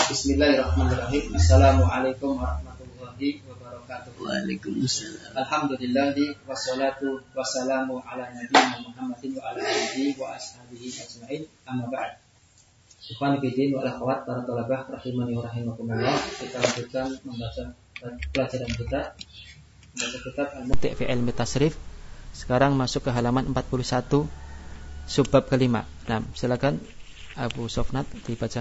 Bismillahirrahmanirrahim. Assalamualaikum warahmatullahi wabarakatuh. Waalaikumsalam. Alhamdulillahi wassalatu wassalamu ala nabiyyina Muhammadin wa ala alihi wa ashabihi ajmain. Amma ba'd. Ikhwan fillah wal akhwat, para thalabah rahimani wa rahimakumullah. Kita lanjutkan membaca pelajaran kita. Membaca kitab Al-Muti' fi Ilmi Tasrif. Sekarang masuk ke halaman 41 subbab kelima. Nah, silakan Abu Sofnat dibaca.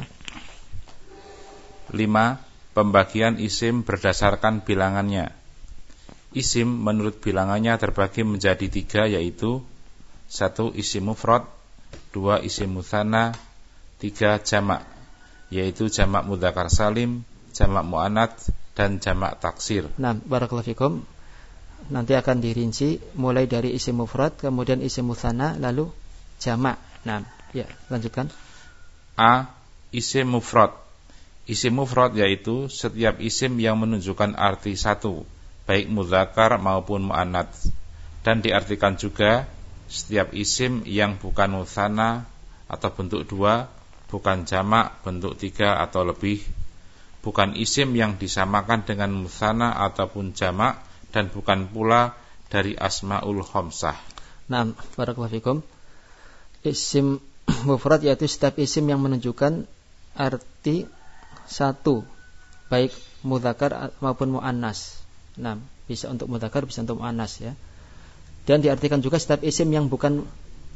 5. Pembagian isim berdasarkan bilangannya. Isim menurut bilangannya terbagi menjadi 3, yaitu 1. Isim mufrad, 2. Isim mutsanna, 3. Jamak, yaitu jamak mudzakkar salim, jamak muannats, dan jamak taksir. Nah, barakallahu fikum. Nanti akan dirinci mulai dari isim mufrad, kemudian isim mutsanna, lalu jamak. Nah, ya, lanjutkan. A. Isim mufrad. Isim mufrad yaitu setiap isim yang menunjukkan arti satu, baik mudzakkar maupun muannats. Dan diartikan juga setiap isim yang bukan mutsanna atau bentuk 2, bukan jamak bentuk 3 atau lebih, bukan isim yang disamakan dengan mutsanna ataupun jamak, dan bukan pula dari asmaul khamsah. Nah, barakallahu fikum. Isim mufrad yaitu setiap isim yang menunjukkan arti satu, baik mudzakkar maupun muannas. Nah, bisa untuk mudzakkar, bisa untuk muannas, ya. Dan diartikan juga setiap isim yang bukan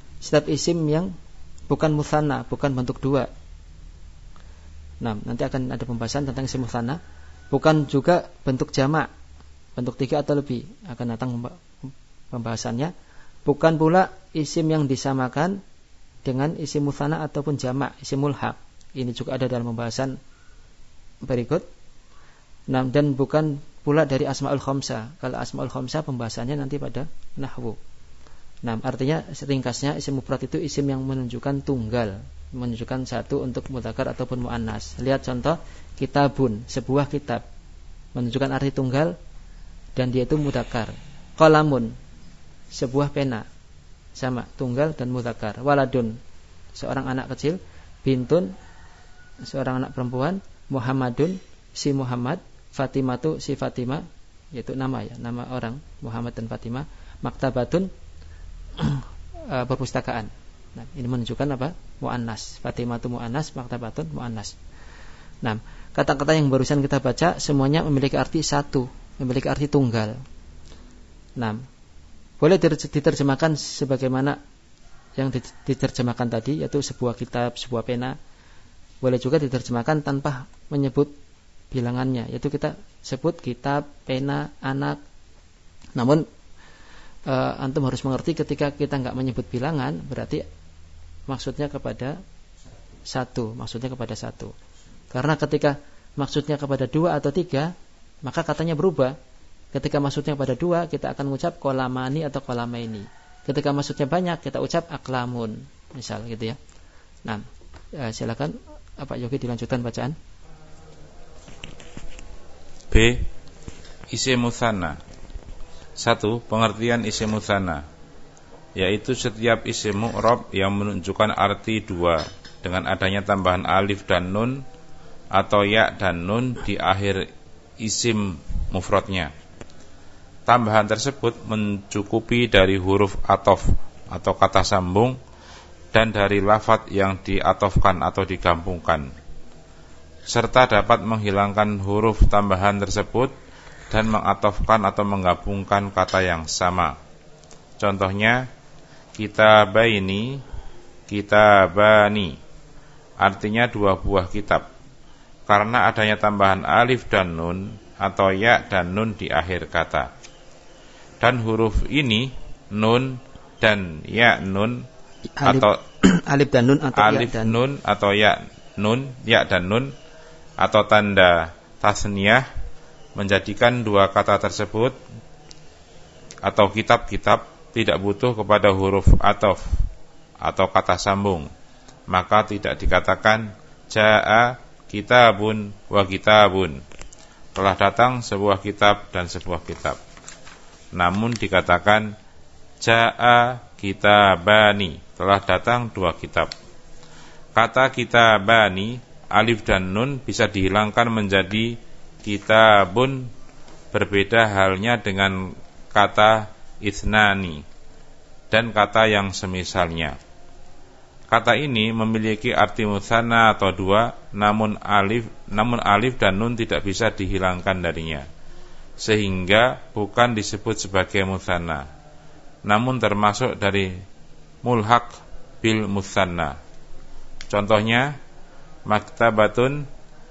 mutsanna, bukan bentuk 2. Nah, nanti akan ada pembahasan tentang isim mutsanna. Bukan juga bentuk jamak, bentuk 3 atau lebih, akan datang pembahasannya. Bukan pula isim yang disamakan dengan isim mutsanna ataupun jamak, isim mulhaq. Ini juga ada dalam pembahasan berikut. Nah, dan bukan pula dari asmaul khamsah. Kalau asmaul khamsah pembahasannya nanti pada nahwu. Nah, artinya ringkasnya isim mufrad itu isim yang menunjukkan tunggal, menunjukkan satu untuk mudzakkar ataupun muannas. Lihat contoh kitabun, sebuah kitab, menunjukkan arti tunggal dan dia itu mudzakkar. Qalamun, sebuah pena, sama tunggal dan mudzakkar. Waladun, seorang anak kecil. Bintun, seorang anak perempuan. Muhammadun, si Muhammad. Fatimatu, si Fatimah, yaitu nama, ya, nama orang, Muhammad dan Fatimah. Maktabatun, perpustakaan. Nah, ini menunjukkan apa? Muannas. Fatimatu muannas, maktabatun muannas. Nah, kata-kata yang barusan kita baca semuanya memiliki arti satu, memiliki arti tunggal. Nah, boleh diterjemahkan sebagaimana yang diterjemahkan tadi, yaitu sebuah kitab, sebuah pena. Boleh juga diterjemahkan tanpa menyebut bilangannya, yaitu kita sebut kitab, pena, anak. Namun antum harus mengerti ketika kita enggak menyebut bilangan, berarti maksudnya kepada satu, Karena ketika maksudnya kepada 2 atau 3, maka katanya berubah. Ketika maksudnya pada 2, kita akan mengucap kolamani atau kolamaini. Ketika maksudnya banyak, kita ucap aklamun, misal gitu, ya. Nah, silakan Pak Yogi dilanjutkan bacaan. B. Isim mutsanna. 1. Pengertian isim mutsanna, yaitu setiap isim mu'rab yang menunjukkan arti 2 dengan adanya tambahan alif dan nun atau ya dan nun di akhir isim mufradnya. Tambahan tersebut mencukupi dari huruf athof atau kata sambung dan dari lafadz yang diatofkan atau digabungkan, serta dapat menghilangkan huruf tambahan tersebut dan mengatofkan atau menggabungkan kata yang sama. Contohnya, kitabaini, kitabani, artinya 2 buah kitab, karena adanya tambahan alif dan nun atau ya dan nun di akhir kata. Dan huruf ini, nun dan ya nun, atau alif dan nun atau alif ya dan nun atau ya dan nun atau tanda tasniyah menjadikan 2 kata tersebut atau kitab-kitab tidak butuh kepada huruf athof atau kata sambung, maka tidak dikatakan jaa kitabun wa kitabun, telah datang sebuah kitab dan sebuah kitab. Namun dikatakan jaa kitabani, telah datang 2 kitab. Kata kitabani alif dan nun bisa dihilangkan menjadi kitabun. Berbeda halnya dengan kata ithnani dan kata yang semisalnya. Kata ini memiliki arti mutsanna atau dua, namun alif dan nun tidak bisa dihilangkan darinya, sehingga bukan disebut sebagai mutsanna, namun termasuk dari mulhaq bil mutsanna. Contohnya maktabatun,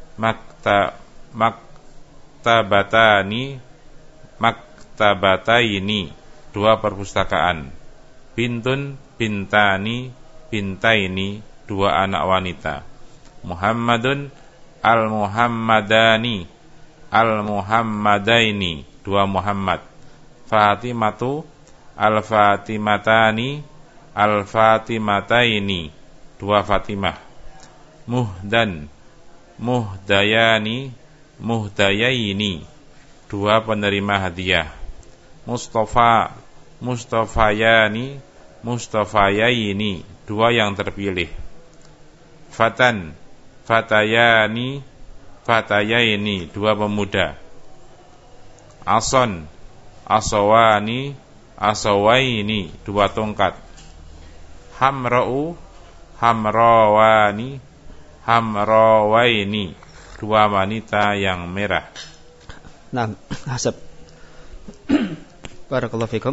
maktabatani, maktabataini, dua perpustakaan. Bintun, bintani, bintaini, dua anak wanita. Muhammadun, al-muhammadani, al-muhammadaini, dua Muhammad. Fatimatu, al-fatimatani, al-fatimataini, dua Fatimah. Muhdan, muhdayani, muhdayaini, dua penerima hadiah. Mustafa, mustafayani, mustafayaini, dua yang terpilih. Fatan, fatayani, fatayaini, dua pemuda. Ason, asawani, asawaini, dua tongkat. Hamra'u, hamrawani, hamrawaini, dua wanita yang merah. Nah, hasab. Barakallahu fikum.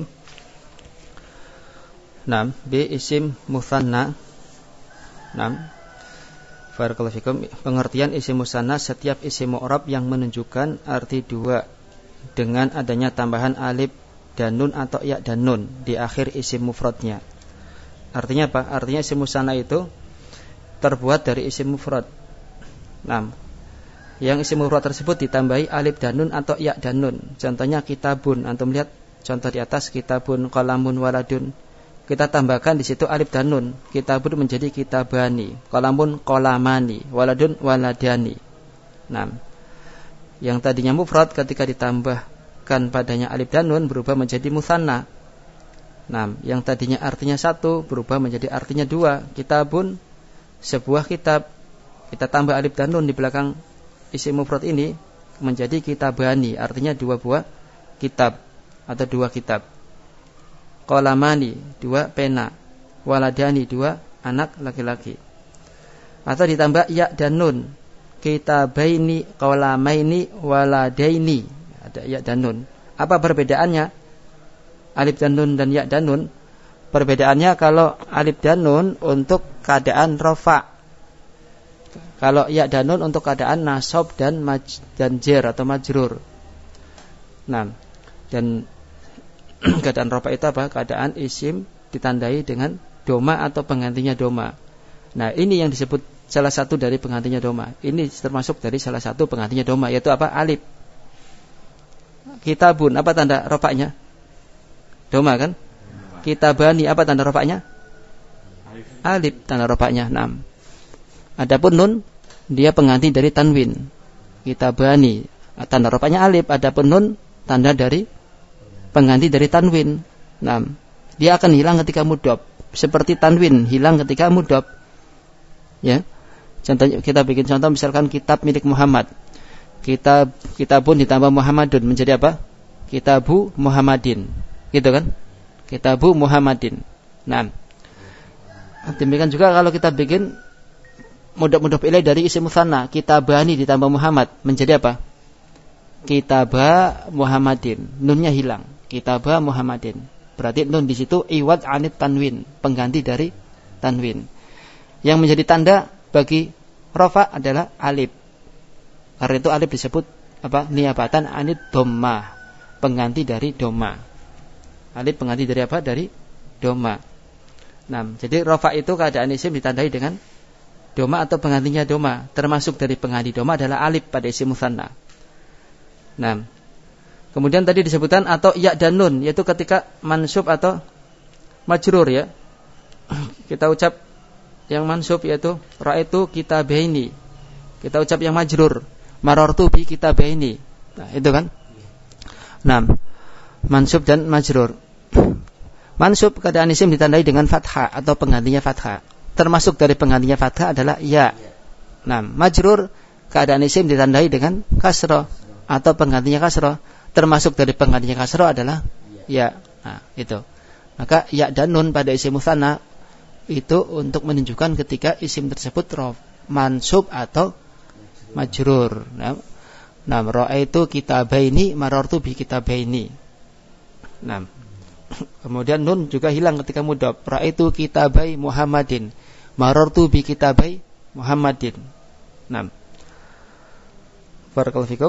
Nah, bi isim mutsanna. Nah, barakallahu fikum. Pengertian isim mutsanna setiap isim mu'rab yang menunjukkan arti dua dengan adanya tambahan alif dan nun atau ya dan nun di akhir isim mufradnya. Artinya apa? Artinya isim mutsanna itu terbuat dari isim mufrad. Nah, yang isim mufrad tersebut ditambahi alif dan nun atau ya dan nun. Contohnya kitabun. Antum lihat contoh di atas, kitabun, qalamun, waladun. Kita tambahkan di situ alif dan nun. Kitabun menjadi kitabani, qalamun, qalamani, waladun, waladani. Nah, yang tadinya mufrad ketika ditambahkan padanya alif dan nun berubah menjadi mutsanna. Nah, yang tadinya artinya satu berubah menjadi artinya dua. Kitabun, sebuah kitab, kita tambah alif dan nun di belakang isim mufrad ini menjadi kitabani, artinya dua buah kitab atau dua kitab. Qalamani, dua pena. Waladani, dua anak laki-laki. Atau ditambah ya dan nun, kitabaini, qalamaini, waladaini, ada ya dan nun. Apa perbedaannya alif dan nun dan ya dan nun? Perbedaannya kalau alif dan nun untuk keadaan rafa, kalau ya dan nun untuk keadaan nasab dan jar atau majrur. Nah, dan keadaan rafa itu apa? Keadaan isim ditandai dengan doma atau penggantinya doma. Nah, ini yang disebut salah satu dari penggantinya doma. Ini termasuk dari salah satu penggantinya doma, yaitu apa? Alif. Kitabun, apa tanda rafanya? Doma kan? Kitabani, apa tanda rafanya? Alif tanda rafanya. 6. Adapun nun dia pengganti dari tanwin. Kitabani, tanda rafanya alif. Adapun nun tanda dari pengganti dari tanwin. 6. Dia akan hilang ketika mudhof, seperti tanwin hilang ketika mudhof. Ya. Contohnya kita bikin contoh, misalkan kitab milik Muhammad. Kitabun ditambah Muhammadun menjadi apa? Kitabu Muhammadin. Gitu kan? Kitabu Muhammadin. Nah, demikian juga kalau kita bikin mudhof ilaih dari isim mutsanna, kitabani ditambah Muhammad menjadi apa? Kitaba Muhammadin. Nunnya hilang. Kitaba Muhammadin. Berarti nun di situ iwad anit tanwin, pengganti dari tanwin. Yang menjadi tanda bagi rafa adalah alif. Karena itu alif disebut apa? Niyabatan anit dhammah, pengganti dari doma. Alif pengganti dari apa? Dari doma. Nah, jadi rafa itu keadaan isim ditandai dengan doma atau penggantinya doma. Termasuk dari pengganti doma adalah alif pada isim mutsanna. Nah, kemudian tadi disebutkan atau ya dan nun, yaitu ketika mansub atau majrur ya. Kita ucap yang mansub yaitu ra'aitu kitabaini. Kita ucap yang majrur marartu bi kitabaini. Nah, itu kan. Nah, mansub dan majrur. Mansub keadaan isim ditandai dengan fathah atau penggantinya fathah. Termasuk dari penggantinya fathah adalah ya. Nah, majrur keadaan isim ditandai dengan kasrah atau penggantinya kasrah. Termasuk dari penggantinya kasrah adalah ya. Nah, itu. Maka ya dan nun pada isim mutsanna itu untuk menunjukkan ketika isim tersebut mansub atau majrur. Nah, ra'aitu kitabaini marartu bi kitabaini. Nah, kemudian nun juga hilang ketika mudhaf. Ra'aitu kitabai Muhammadin marartu bi kitabai Muhammadin. Nah, barakallahu fikum.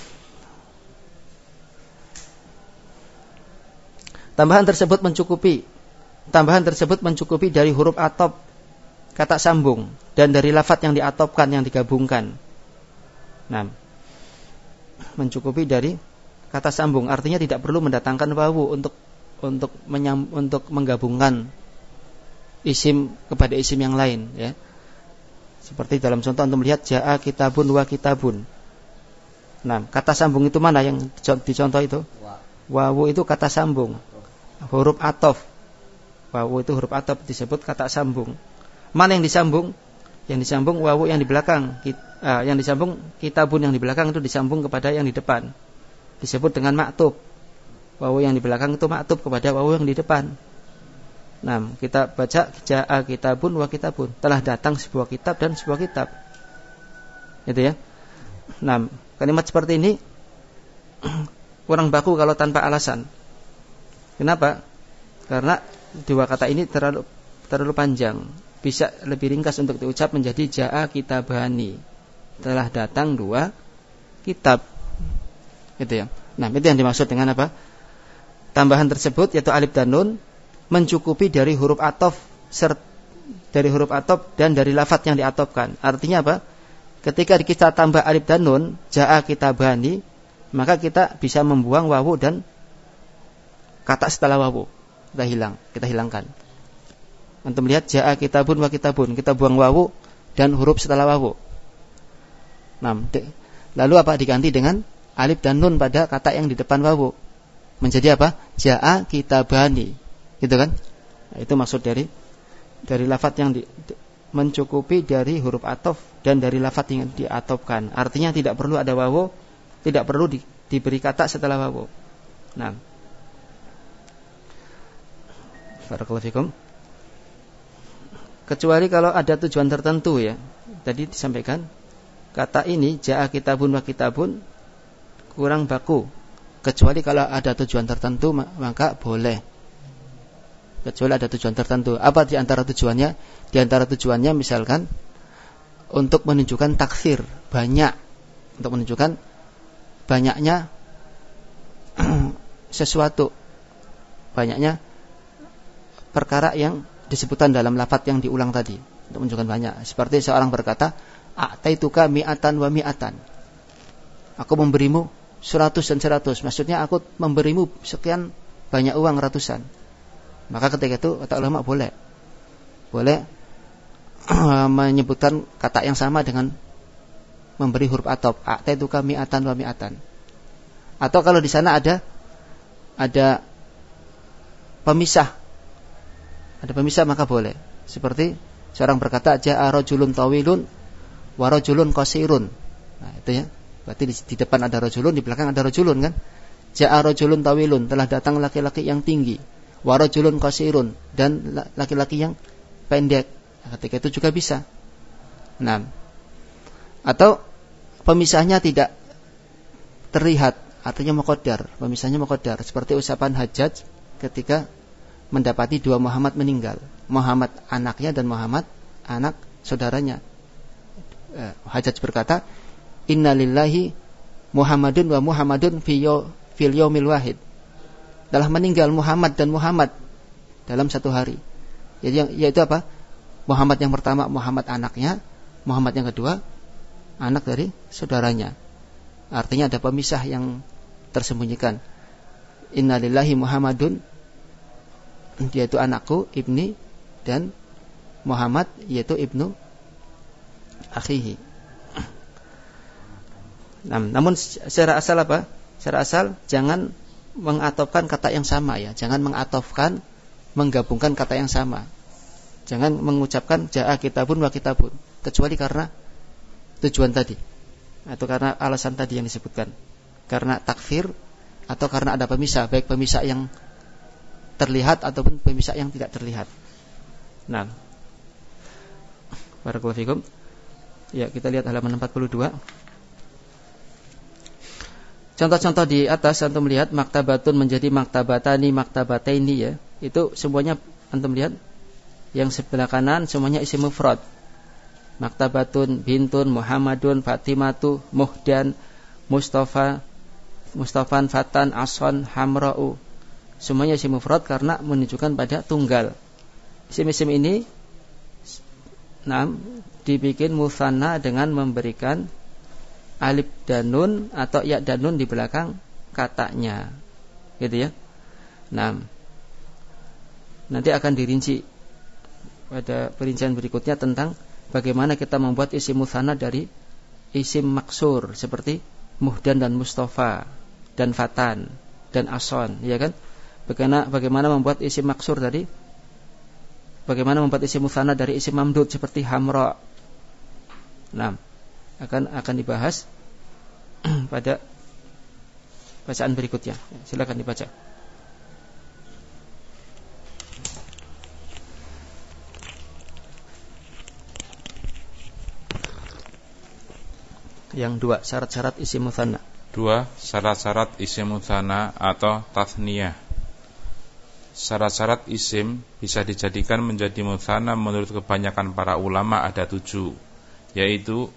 Tambahan tersebut mencukupi dari huruf atop kata sambung dan dari lafadz yang diatopkan, yang digabungkan. Nah, mencukupi dari kata sambung, artinya tidak perlu mendatangkan wawu untuk menggabungkan isim kepada isim yang lain, ya. Seperti dalam contoh untuk melihat jaa kitabun wa kitabun. Nah, kata sambung itu mana yang dicontoh itu? Wawu itu kata sambung. Huruf atof. Wawu itu huruf atof disebut kata sambung. Mana yang disambung? Yang disambung wawu yang di belakang. Yang disambung kitabun yang di belakang itu disambung kepada yang di depan. Disebut dengan maktub. Wawu yang di belakang itu maktub kepada wawu yang di depan. Nah, kita baca jaa kitabun wa kitabun. Telah datang sebuah kitab dan sebuah kitab. Itu ya. Nah, kalimat seperti ini kurang baku kalau tanpa alasan. Kenapa? Karena dua kata ini terlalu panjang. Bisa lebih ringkas untuk diucap menjadi jaa kitabani. Telah datang dua kitab. Gitu ya. Nah, itu yang dimaksud dengan apa? Tambahan tersebut yaitu alif dan nun mencukupi dari huruf atof dan dari lafadz yang diatofkan. Artinya apa? Ketika kita tambah alif dan nun, jaa kitabani, maka kita bisa membuang wawu dan kata setelah wawu. Kita hilangkan. Untuk melihat jaa kitabun wa kitabun, kita buang wawu dan huruf setelah wawu. Nah, lalu apa diganti dengan alif dan nun pada kata yang di depan wawu? Menjadi apa? Jaa kitabani. Gitu kan? Nah, itu maksud dari lafadz yang mencukupi dari huruf atof dan dari lafadz yang diatofkan. Artinya tidak perlu ada wawu, tidak perlu diberi kata setelah wawu. Nah, barakallahu fikum. Kecuali kalau ada tujuan tertentu, ya. Tadi disampaikan kata ini jaa kitabun wa kitabun kurang baku. Kecuali kalau ada tujuan tertentu maka boleh. Kecuali ada tujuan tertentu. Apa di antara tujuannya? Di antara tujuannya misalkan untuk menunjukkan taksir, banyak, untuk menunjukkan banyaknya sesuatu, banyaknya perkara yang disebutkan dalam lafadz yang diulang tadi, untuk menunjukkan banyak. Seperti seorang berkata, a'taituka mi'atan wa mi'atan. Aku memberimu 100 dan 100. Maksudnya aku memberimu sekian banyak uang ratusan. Maka ketika itu kata ulama boleh menyebutkan kata yang sama dengan memberi huruf atof, a'taituka mi'atan wa mi'atan. Atau kalau di sana ada pemisah, maka boleh. Seperti seorang berkata jaa rajulun tawilun wa rajulun qasirun. Nah, itu ya. Berarti di depan ada rajulun, di belakang ada rajulun kan? Jaa rajulun tawilun, telah datang laki-laki yang tinggi. Wa rajulun qasirun, dan laki-laki yang pendek. Ketika itu juga bisa. Nah, atau pemisahnya tidak terlihat, artinya muqaddar. Pemisahnya muqaddar, seperti ucapan Hajjaj ketika mendapati dua Muhammad meninggal. Muhammad anaknya dan Muhammad anak saudaranya. Hajjaj berkata, "Inna lillahi Muhammadun wa Muhammadun fil yaumil wahid." Telah meninggal Muhammad dan Muhammad dalam satu hari. Yaitu apa? Muhammad yang pertama Muhammad anaknya, Muhammad yang kedua anak dari saudaranya. Artinya ada pemisah yang tersembunyikan. Inna lillahi Muhammadun, yaitu anakku, ibni, dan Muhammad yaitu ibnu akhihi. Namun secara asal apa? Secara asal jangan mengatofkan kata yang sama, ya. Jangan menggabungkan kata yang sama. Jangan mengucapkan jaa kitabun wa kitabun, kecuali karena tujuan tadi, atau karena alasan tadi yang disebutkan, karena takfir atau karena ada pemisah, baik pemisah yang terlihat ataupun pemisah yang tidak terlihat. Nah, barakallahu fikum. Ya, kita lihat halaman 42. Contoh-contoh di atas antum lihat maktabatun menjadi maktabatani, maktabataini ya. Itu semuanya antum lihat yang sebelah kanan semuanya isim mufrad. Maktabatun, bintun, Muhammadun, Fatimatu, Muhdan, Mustafa, Mustafan, Fatan, Ason, Hamra'u. Semuanya isim mufrad karena menunjukkan pada tunggal. Isim-isim ini dibikin mutsanna dengan memberikan alif dan nun atau ya dan nun di belakang katanya, gitu ya. Nah, nanti akan dirinci pada perincian berikutnya tentang bagaimana kita membuat isim mutsanna dari isim maksur seperti Muhdan dan Mustafa dan Fatan dan Ason, ya kan? Bagaimana membuat isim maksur tadi? Bagaimana membuat isim mutsanna dari isim mamdud seperti Hamra? Nah, akan dibahas pada bacaan berikutnya. Silakan dibaca. Yang 2, syarat-syarat isim mutsanna. 2, syarat-syarat isim mutsanna atau tathniyah. Syarat-syarat isim bisa dijadikan menjadi mutsanna menurut kebanyakan para ulama ada 7, yaitu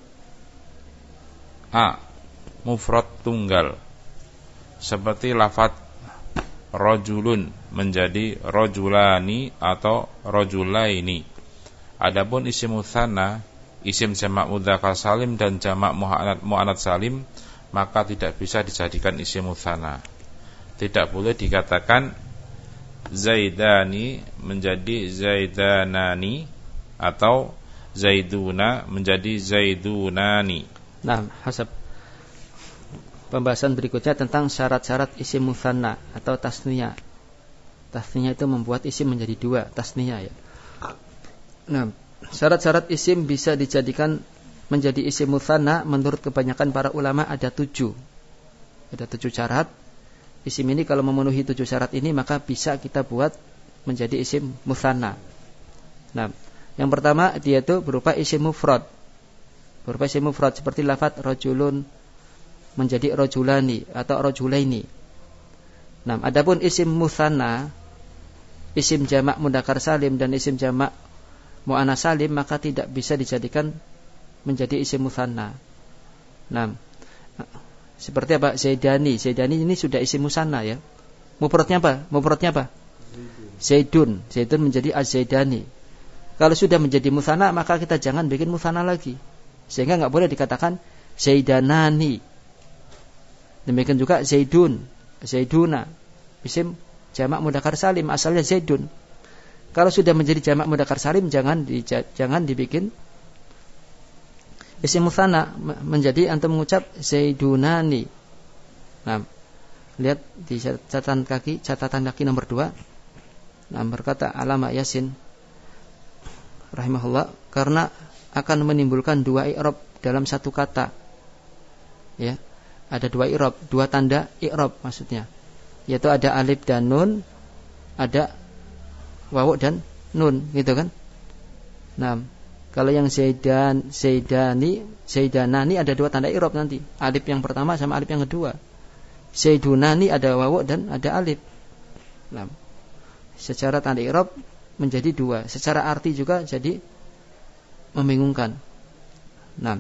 A. Mufrad tunggal, seperti lafadz rojulun menjadi rojulani atau rojulaini. Adapun isim mutsanna, isim jamak mudzakkar salim dan jamak muannats salim, maka tidak bisa dijadikan isim mutsanna. Tidak boleh dikatakan Zaidani menjadi Zaidanani atau Zaiduna menjadi Zaidunani. Nah, hasab pembahasan berikutnya tentang syarat-syarat isim mutsanna atau tasniyah. Tasniyah itu membuat isim menjadi 2, tasniyah ya. Nah, syarat-syarat isim bisa dijadikan menjadi isim mutsanna menurut kebanyakan para ulama ada 7. Ada 7 syarat. Isim ini kalau memenuhi 7 syarat ini maka bisa kita buat menjadi isim mutsanna. Nah, yang pertama dia itu berupa isim mufrad. Berupa isim mufrad seperti lafadz rajulun menjadi rajulani atau rajulaini. Nah, adapun isim mutsanna, isim jamak mudzakkar salim dan isim jamak muannats salim maka tidak bisa dijadikan menjadi isim mutsanna. Nah, seperti apa? Zaidani. Zaidani ini sudah isim mutsanna ya. Mufradnya apa? Zaidun. Zaidun menjadi az-Zaidani. Kalau sudah menjadi mutsanna maka kita jangan bikin mutsanna lagi. Sehingga enggak boleh dikatakan Zaidanani. Demikian juga Zaidun, Zaiduna. Isim jamak mudzakkar salim asalnya Zaidun. Kalau sudah menjadi jamak mudzakkar salim jangan dibikin isim mutsanna menjadi antum mengucap Zaidunani. Nah, lihat di catatan kaki nomor 2. Nah, berkata Alama Yasin rahimahullah, karena akan menimbulkan 2 i'rab dalam satu kata. Ya, ada 2 i'rab, 2 tanda i'rab maksudnya. Yaitu ada alif dan nun, ada wawu dan nun, gitu kan? Nah, kalau yang Zaidanani ada 2 tanda i'rab nanti. Alif yang pertama sama alif yang kedua. Zaidunani ada wawu dan ada alif. Nah, secara tanda i'rab menjadi 2. Secara arti juga jadi membingungkan. Nah,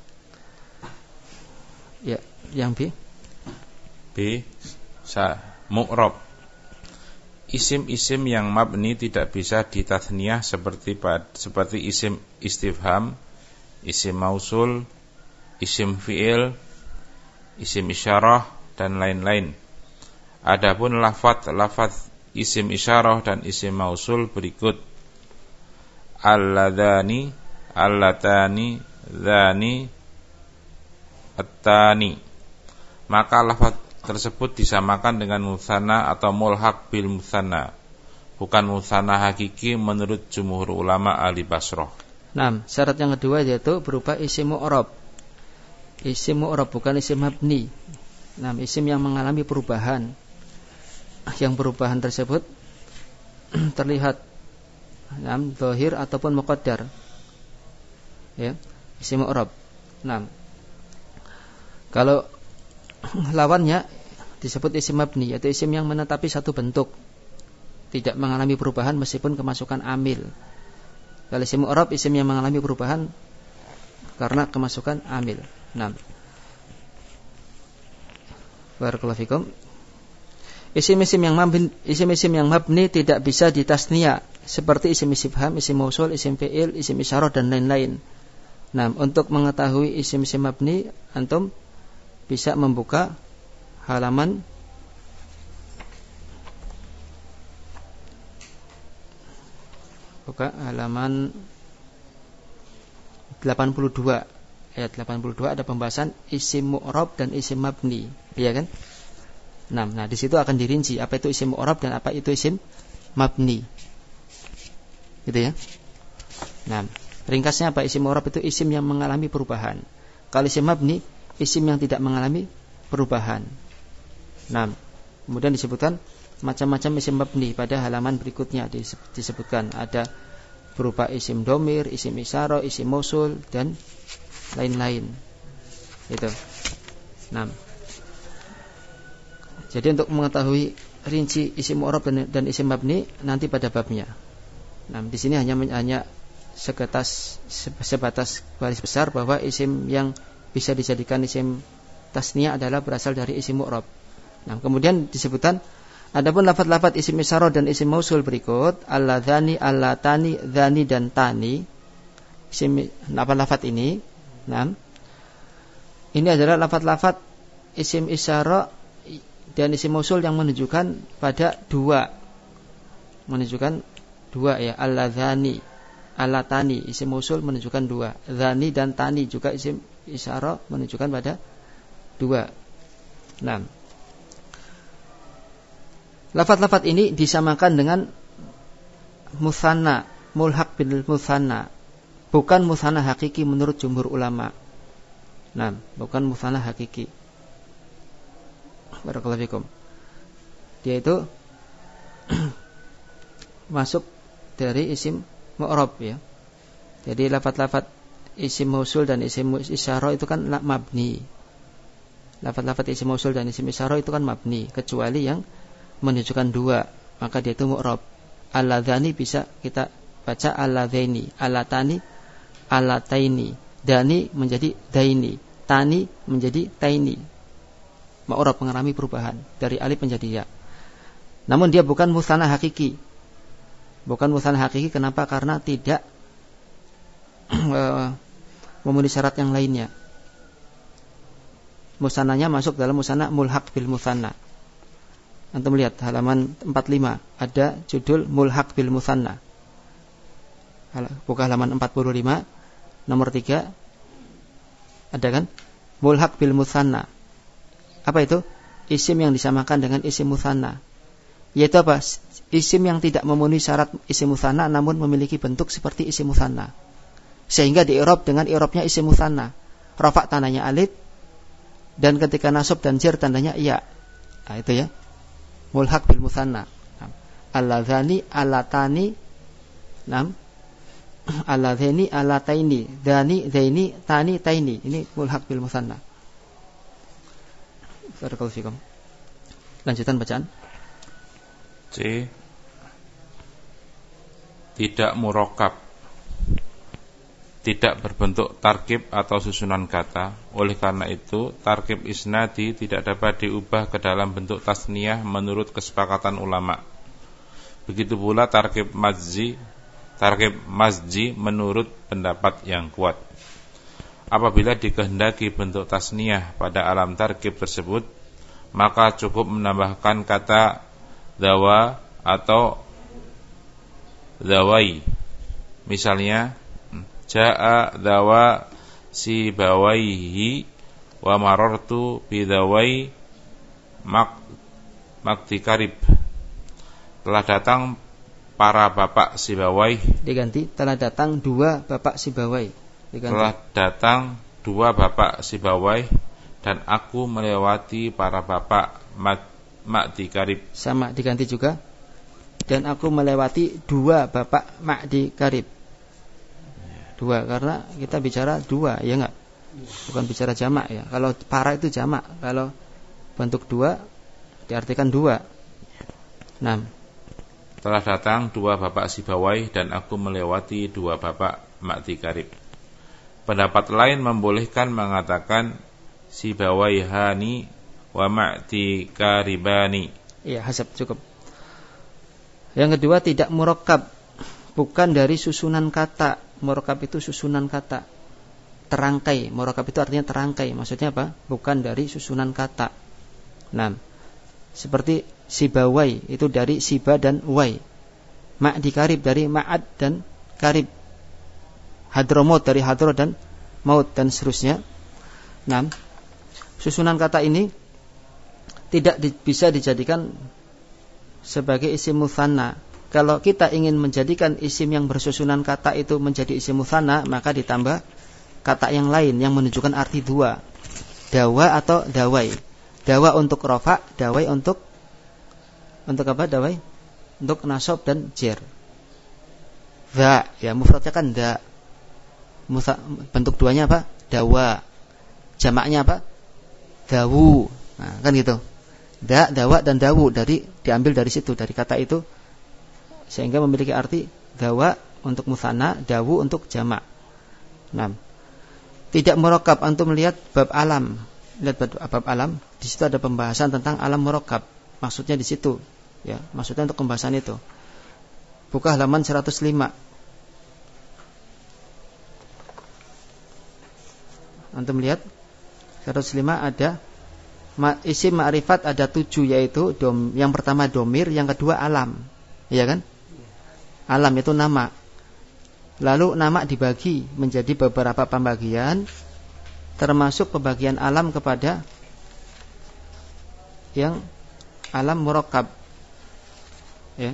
ya, yang B. Mu'rab. Isim-isim yang mabni tidak bisa ditathniyah seperti isim istifham, isim mausul, isim fi'il, isim isyarah dan lain-lain. Adapun lafadz isim isyarah dan isim mausul berikut: alladzani, allatani, dzani, attani. Maka lafadz tersebut disamakan dengan mutsanna atau mulhaq bil mutsanna, bukan mutsanna hakiki menurut jumhur ulama ahli Basrah. Nah, syarat yang kedua yaitu berupa isim mu'rab. isim mu'rab, bukan isim mabni. Nah, isim yang mengalami perubahan. Yang perubahan tersebut terlihat zahir ataupun muqaddar. Ya, isim mu'rab. Nah, kalau lawannya disebut isim mabni, yaitu isim yang menetapi satu bentuk, tidak mengalami perubahan meskipun kemasukan amil. Kalau isim mu'rab, isim yang mengalami perubahan karena kemasukan amil. Nah, barakallahu fikum. Isim-isim yang mabni tidak bisa ditasniya, seperti isim istifham, isim mausul, isim fi'il, isim isyarah dan lain-lain. Nah, untuk mengetahui isim-isim mabni, antum bisa membuka halaman halaman 82. Ayat 82 ada pembahasan isim mu'rab dan isim mabni, iya kan? Nah, di situ akan dirinci apa itu isim mu'rab dan apa itu isim mabni. Gitu ya. Nah, ringkasnya apa? Isim mu'rab itu isim yang mengalami perubahan. Kalau isim mabni, isim yang tidak mengalami perubahan. Nah, kemudian disebutkan macam-macam isim mabni pada halaman berikutnya disebutkan ada berupa isim domir, isim isyarah, isim mausul dan lain-lain. Itu. Nah, jadi untuk mengetahui rinci isim mu'rab dan isim mabni nanti pada babnya. Nah, di sini hanya sebatas garis besar bahwa isim yang bisa dijadikan isim tasniyah adalah berasal dari isim mu'rab. Nah, kemudian disebutkan adapun lafaz-lafaz isim isyarah dan isim mausul berikut alladzani, allatani, dzani dan tani. Isim lafaz ini, nah, ini adalah lafaz-lafaz isim isyarah dan isim mausul yang menunjukkan pada dua ya, alladzani, allatani, isim mausul menunjukkan dua, dzani dan tani juga isim isyarah menunjukkan pada dua. Nah, lafaz-lafaz ini disamakan dengan mutsanna, mulhaq bil mutsanna, bukan mutsanna hakiki menurut jumhur ulama. Nah, bukan mutsanna hakiki. Barakallahu fikum. Dia itu masuk dari isim mu'rab ya. Jadi lafaz-lafaz isim mausul dan isim isyarah itu kan mabni. Lafaz-lafaz isim mausul dan isim isyarah itu kan mabni, kecuali yang menunjukkan dua, maka dia itu mu'rab. Alladzani bisa kita baca alladzaini, allatani, allataini, dani menjadi daini, tani menjadi taini. Mu'rab mengalami perubahan dari alif menjadi ya. Namun dia bukan mutsanna hakiki. Bukan mutsanna hakiki, kenapa? Karena tidak memenuhi syarat yang lainnya. Mutsananya masuk dalam mutsanna mulhaq bil mutsanna. Antum lihat halaman 45 ada judul mulhaq bil mutsanna. Buka halaman 45 nomor 3 ada kan? Mulhaq bil mutsanna. Apa itu? Isim yang disamakan dengan isim mutsanna. Yaitu apa? Isim yang tidak memenuhi syarat isim mutsanna namun memiliki bentuk seperti isim mutsanna. Sehingga di-i'rab dengan i'rabnya isim mutsanna. Rafa' tandanya alif dan ketika nasab dan jar tandanya ya. Nah, itu ya. Mulhaq bil mutsanna. Alladzani, allatani, nam. Alladzaini, allataini, dani, daini, tani, taini. Ini mulhaq bil mutsanna. Barakallahu fikum. Lanjutan bacaan. C. Tidak murakkab, tidak berbentuk tarkib atau susunan kata. Oleh karena itu, tarkib isnadi tidak dapat diubah ke dalam bentuk tasniyah menurut kesepakatan ulama. Begitu pula tarkib mazji menurut pendapat yang kuat. Apabila dikehendaki bentuk tasniyah pada alam tarkib tersebut, maka cukup menambahkan kata dawa atau dawai. Misalnya, ja'a dawa si bawaihi wa marartu bidawai maktikarib. Telah datang para bapak si bawai. Diganti telah datang dua bapak si bawai. Diganti. Telah datang dua bapak Sibawai dan aku melewati para bapak Ma'di Karib. Sama diganti juga. Dan aku melewati dua bapak Ma'di Karib. Dua, karena kita bicara dua, ya enggak? Bukan bicara jamak ya. Kalau para itu jamak, kalau bentuk dua diartikan dua. 6. Telah datang dua bapak Sibawai dan aku melewati dua bapak Ma'di Karib. Pendapat lain membolehkan mengatakan Sibawaihani wa Ma'di Karibani. Iya, hasab, cukup. Yang kedua, tidak murakkab, bukan dari susunan kata. Murakkab itu susunan kata, terangkai. Murakkab itu artinya terangkai. Maksudnya apa? Bukan dari susunan kata. 6. Seperti Sibawai itu dari Siba dan Wai. Ma'di Karib dari Ma'ad dan Karib. Hadromot dari Hadro dan Maut, dan seterusnya. 6. Susunan kata ini tidak bisa dijadikan sebagai isim mutsanna. Kalau kita ingin menjadikan isim yang bersusunan kata itu menjadi isim mutsanna, maka ditambah kata yang lain yang menunjukkan arti dua. Dawa atau dawai. Dawa untuk rofa, dawai untuk apa dawai? Untuk nasab dan jer. Dha, ya mufradnya kan da. Bentuk duanya apa? Dawa. Jamaknya apa? Dawu. Nah, kan gitu. Da, dawa dan dawu diambil dari situ, dari kata itu, sehingga memiliki arti dawa untuk mutsanna, dawu untuk jamak. 6. Tidak murakkab, antum melihat bab alam. Lihat bab alam, di situ ada pembahasan tentang alam murakkab. Maksudnya di situ, ya, maksudnya untuk pembahasan itu. Buka halaman 105. Antum lihat 105 ada isim ma'rifat ada 7, yaitu yang pertama domir, yang kedua alam, iya kan? Alam itu nama. Lalu nama dibagi menjadi beberapa pembagian, termasuk pembagian alam kepada yang alam murakkab, ya.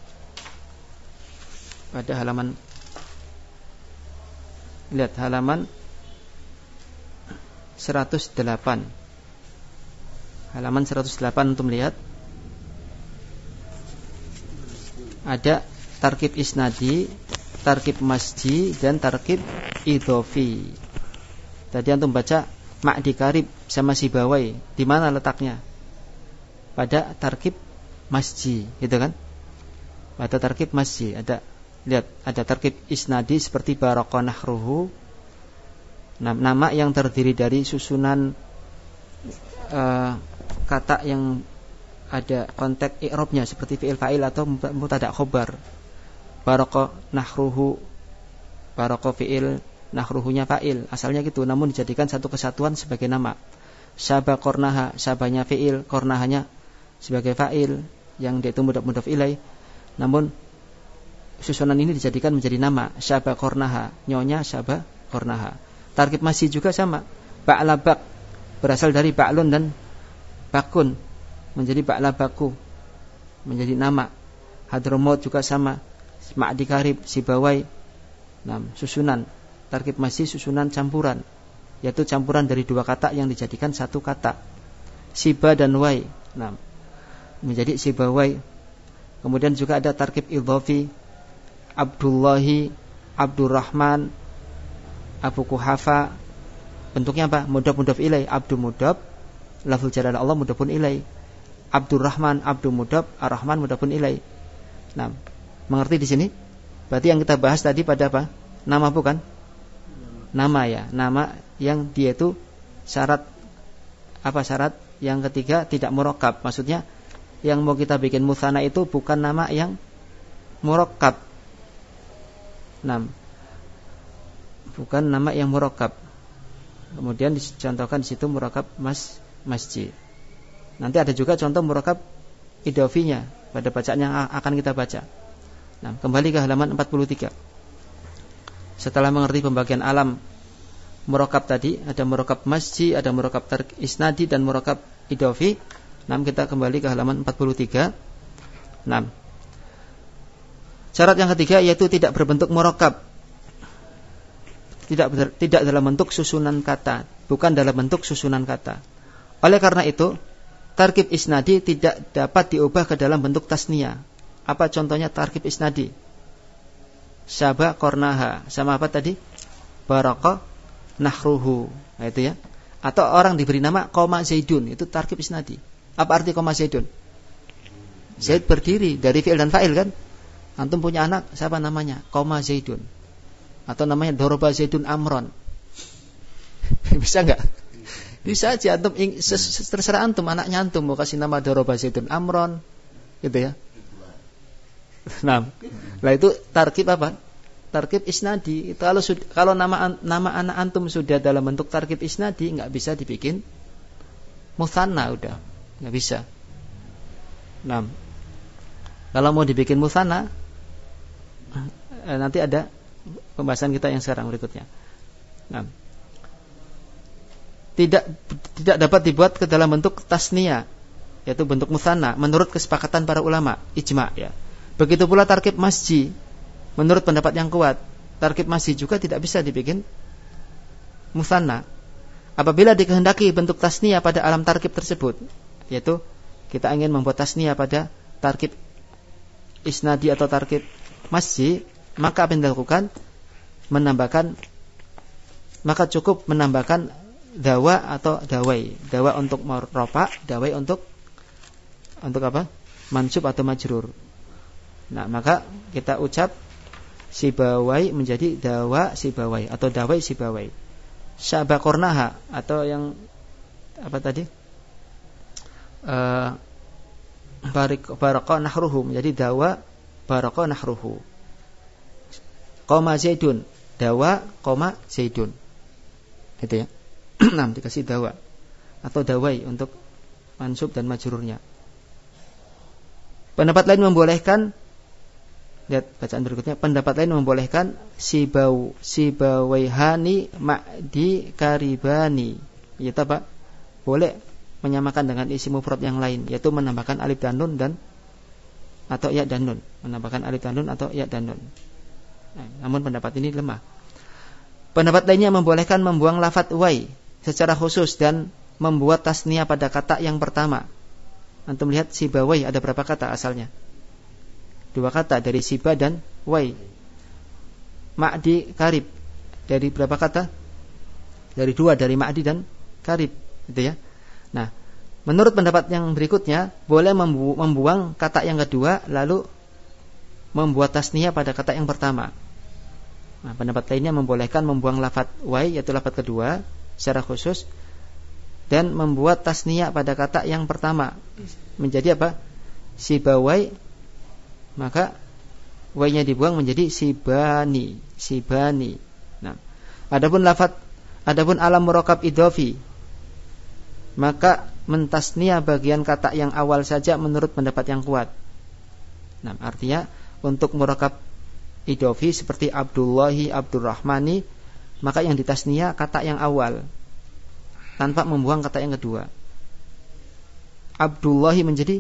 Pada halaman, lihat halaman 108. Halaman 108 untuk melihat ada tarkib isnadi, tarkib masji, dan tarkib idhofi. Tadi antum baca Ma'di Karib sama Sibawai, di mana letaknya? Pada tarkib masji, gitu kan? Pada tarkib masji ada, lihat, ada tarkib isnadi seperti Baraka Nahruhu. Nama yang terdiri dari susunan kata yang ada konteks i'rabnya seperti fi'il fa'il atau mubtada khobar. Baraka Nahruhu, baraka fi'il, nahruhunya fa'il, asalnya gitu, namun dijadikan satu kesatuan sebagai nama. Syaba kornaha, syabanya fi'il, kornahanya sebagai fa'il yang dia itu mudhaf ilaih, namun susunan ini dijadikan menjadi nama. Syaba kornaha, nyonya syaba kornaha. Tarkib masih juga sama. Ba'la bak berasal dari ba'lun dan bakun, menjadi ba'la baku, menjadi nama. Hadromot juga sama. Ma'di Karib, Sibawai. Susunan tarkib masih susunan campuran, yaitu campuran dari dua kata yang dijadikan satu kata. Siba dan Wai, menjadi Sibawai. Kemudian juga ada tarkib idhofi, Abdullahi, Abdurrahman, Abu Kuhafa. Bentuknya apa? Mudhaf ilaih. Abdu mudhaf, lafzul jalalah Allah mudhafun ilaih. Abdurrahman, Abdu mudhaf, Ar-Rahman mudhafun ilaih. Mengerti di sini? Berarti yang kita bahas tadi pada apa? Nama bukan? Nama, ya. Nama yang dia itu syarat apa? Syarat yang ketiga tidak murakkab. Maksudnya yang mau kita bikin mutsanna itu bukan nama yang murakkab. Bukan nama yang murakkab. Kemudian dicontohkan di situ murakkab masjid. Nanti ada juga contoh murakkab idhofinya pada bacaan yang akan kita baca. Kembali ke halaman 43. Setelah mengerti pembagian alam murakkab tadi, ada murakkab masjid, ada murakkab tarkib isnadi dan murakkab idhofi. Kita kembali ke halaman 43. Syarat yang ketiga yaitu tidak berbentuk murakkab. tidak dalam bentuk susunan kata, bukan dalam bentuk susunan kata. Oleh karena itu, tarkib isnadi tidak dapat diubah ke dalam bentuk tasniyah. Apa contohnya tarkib isnadi? Syaba kornaha, sama apa tadi? Baraka nahruhu. Nah, itu ya. Atau orang diberi nama koma Zaidun, itu tarkib isnadi. Apa arti koma Zaidun? Zaid berdiri dari fi'il dan fa'il kan? Antum punya anak, siapa namanya? Koma Zaidun. Atau namanya Doroba Zaidun Amron. Bisa enggak? Bisa aja antum terserah antum, anaknya antum mau kasih nama Doroba Zaidun Amron, gitu ya. Nah, itu tarkib apa? Tarkib isnadi. Kalau nama anak antum sudah dalam bentuk tarkib isnadi, enggak bisa dibikin mutsanna, udah enggak bisa. Nah, kalau mau dibikin mutsanna, nanti ada pembahasan kita yang sekarang berikutnya. Nah, tidak dapat dibuat ke dalam bentuk tasniyah, yaitu bentuk mutsanna menurut kesepakatan para ulama, ijma' ya. Begitu pula tarkib masji, menurut pendapat yang kuat, tarkib masji juga tidak bisa dibikin mutsanna. Apabila dikehendaki bentuk tasniyah pada alam tarkib tersebut, yaitu kita ingin membuat tasniyah pada tarkib isnadi atau tarkib masji, maka apa yang dilakukan? Maka cukup menambahkan dawa atau dawai. Dawa untuk rofa, dawai untuk apa? Mansub atau majrur. Nah, maka kita ucap sibawai menjadi dawa sibawai atau dawai sibawai. Syabakornaha atau yang apa tadi? Baraka nahruhu menjadi dawa baraka nahruhu. Koma Zaidun, dawa koma Zaidun. Itu ya. Nah, dikasih dawa atau dawai untuk mansub dan majrurnya. Pendapat lain membolehkan, lihat bacaan berikutnya, pendapat lain membolehkan sibawaihani ma'di karibani. Yaitu apa? Boleh menyamakan dengan isim mufrad yang lain, yaitu menambahkan alif dan nun dan atau ya dan nun, menambahkan alif dan nun atau ya dan nun. Nah, namun pendapat ini lemah. Pendapat lainnya membolehkan membuang lafadz wai secara khusus dan membuat tasniyah pada kata yang pertama. Antum lihat sibawai ada berapa kata asalnya? 2 kata, dari siba dan wai. Ma'di karib dari berapa kata? Dari 2, dari ma'di dan karib, gitu ya. Nah, menurut pendapat yang berikutnya, boleh membuang kata yang kedua lalu membuat tasniyah pada kata yang pertama. Nah, pendapat lainnya membolehkan membuang lafadz wai, yaitu lafadz kedua secara khusus, dan membuat tasniyah pada kata yang pertama menjadi apa? Sibawai, maka wai-nya dibuang menjadi sibani. Nah, adapun alam murakkab idhofi, maka mentasniyah bagian kata yang awal saja menurut pendapat yang kuat. Nah, artinya untuk murakkab idhofi seperti Abdullahi, Abdurrahmani, maka yang ditasniyah kata yang awal tanpa membuang kata yang kedua. Abdullahi menjadi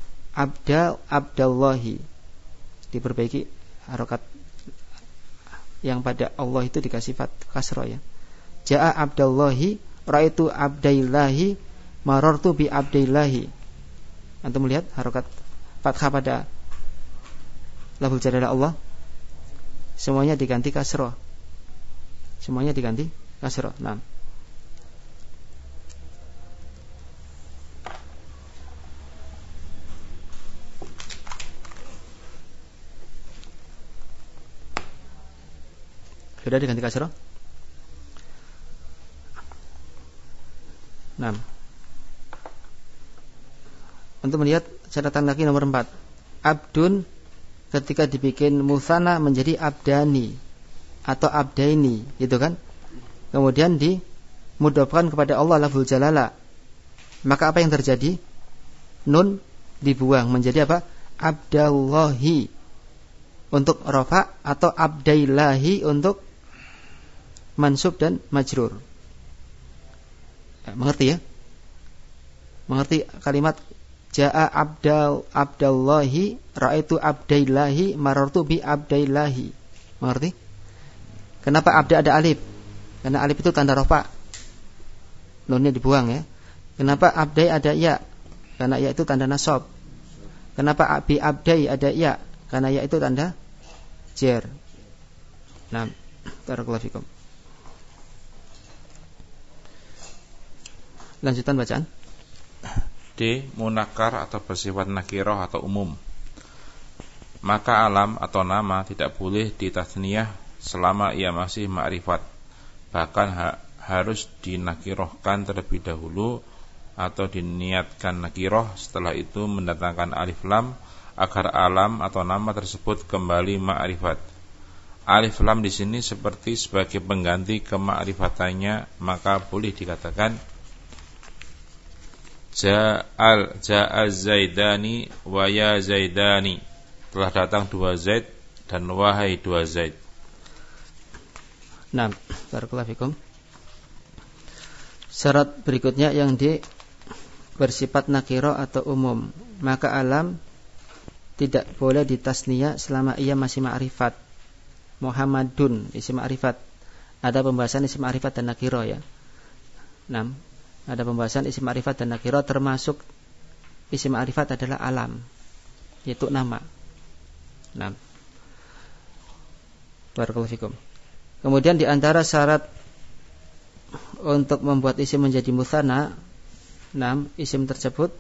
Abdallahi, diperbaiki harokat yang pada Allah itu dikasih kasroh ya. Ja'a Abdallahi, ra'aitu Abdaillahi, marartu bi Abdaillahi. Antum melihat harokat fathah pada lafzul jalalah Allah, semuanya diganti kasroh. Nah, sudah diganti kasroh. Nah, untuk melihat catatan kaki nomor 4, abdun ketika dibikin mutsanna menjadi abdani atau abdaini, gitu kan? Kemudian dimudhofkan kepada Allah lafzul jalalah. Maka apa yang terjadi? Nun dibuang menjadi apa? Abdallahi untuk rafa atau abdaillahi untuk mansub dan majrur. Mengerti ya? Mengerti kalimat Ja'a Abdallahi, ra'aitu Abdaillahi, marartu bi Abdaillahi. Mengerti? Kenapa abda ada alif? Karena alif itu tanda rafa. Nunnya dibuang ya. Kenapa abdai ada ya? Karena ya itu tanda nasab. Kenapa bi abdai ada ya? Karena ya itu tanda jar. Nah, barakallahu fikum. Lanjutan bacaan. D. Munakar atau bersifat nakirah atau umum. Maka alam atau nama tidak boleh ditasniyah selama ia masih ma'rifat. Bahkan harus dinakirahkan terlebih dahulu atau diniatkan nakirah, setelah itu mendatangkan alif lam agar alam atau nama tersebut kembali ma'rifat. Alif lam di sini seperti sebagai pengganti kema'rifatannya, maka boleh dikatakan Ja'al Zaidani wa ya Zaidani. Telah datang 2 Zaid dan wahai 2 Zaid. Nah, barakallahu fikum. Syarat berikutnya yang bersifat nakirah atau umum. Maka alam tidak boleh ditasniyah selama ia masih ma'rifat. Muhammadun isim ma'rifat. Ada pembahasan isim ma'rifat dan nakirah ya. 6. Ada pembahasan isim ma'rifat dan nakirah, termasuk isim ma'rifat adalah alam, yaitu nama. Nah, barakallahu fikum. Kemudian di antara syarat untuk membuat isim menjadi mutsanna, 6, isim tersebut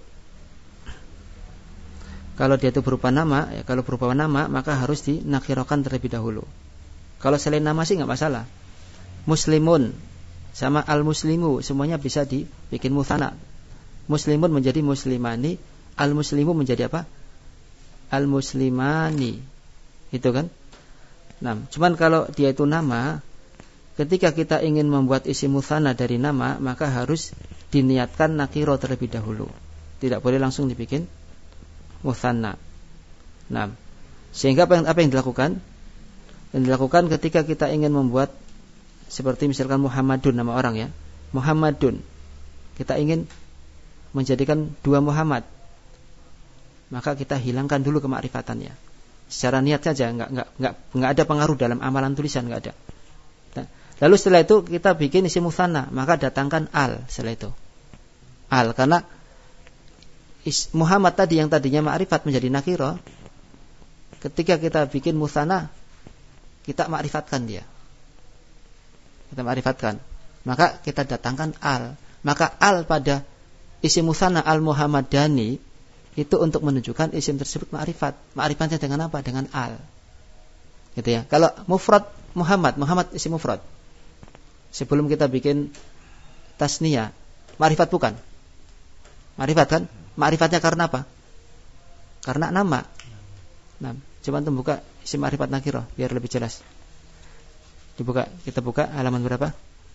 kalau dia itu berupa nama, ya, kalau berupa nama maka harus dinakirahkan terlebih dahulu. Kalau selain nama sih enggak masalah. Muslimun sama al-muslimu semuanya bisa dibikin mutsanna. Muslimun menjadi muslimani, al-muslimu menjadi apa? Al-muslimani. Itu kan? Nah, cuman kalau dia itu nama, ketika kita ingin membuat isim mutsanna dari nama, maka harus diniatkan nakirah terlebih dahulu. Tidak boleh langsung dibikin mutsanna. Nah, sehingga apa yang dilakukan? Yang dilakukan ketika kita ingin membuat seperti misalkan Muhammadun, nama orang ya, Muhammadun, kita ingin menjadikan 2 Muhammad, maka kita hilangkan dulu kemakrifatannya secara niat saja, enggak ada pengaruh dalam amalan tulisan, enggak ada. Lalu setelah itu kita bikin isim mutsanna, maka datangkan al setelah itu. Al, karena Muhammad tadi yang tadinya ma'rifat menjadi nakirah, ketika kita bikin mutsanna kita ma'rifatkan dia. Kita ma'rifatkan, maka kita datangkan al. Maka al pada isim mutsanna al-Muhammadani itu untuk menunjukkan isim tersebut ma'rifat. Ma'rifatnya dengan apa? Dengan al. Gitu ya. Kalau mufrad Muhammad isim mufrad. Sebelum kita bikin tasniyah, ma'rifat bukan? Ma'rifat kan? Ma'rifatnya karena apa? Karena nama. Nah, coba antum buka isim ma'rifat nakirah biar lebih jelas. Kita buka halaman berapa?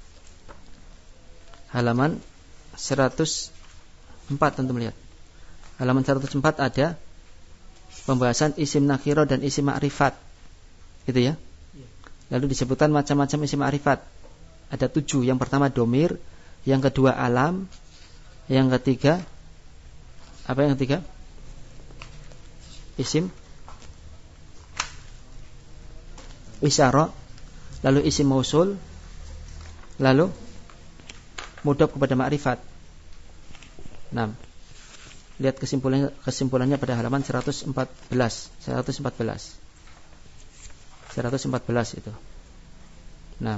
Halaman 104 antum lihat. Halaman 104 ada pembahasan isim nakirah dan isim ma'rifat. Gitu ya. Lalu disebutkan macam-macam isim ma'rifat. Ada 7. Yang pertama domir, yang kedua alam, yang ketiga apa yang ketiga? Isim isyarah, lalu isim mausul, lalu mudhaf kepada ma'rifat. 6. Lihat kesimpulannya pada halaman 114 itu. 6.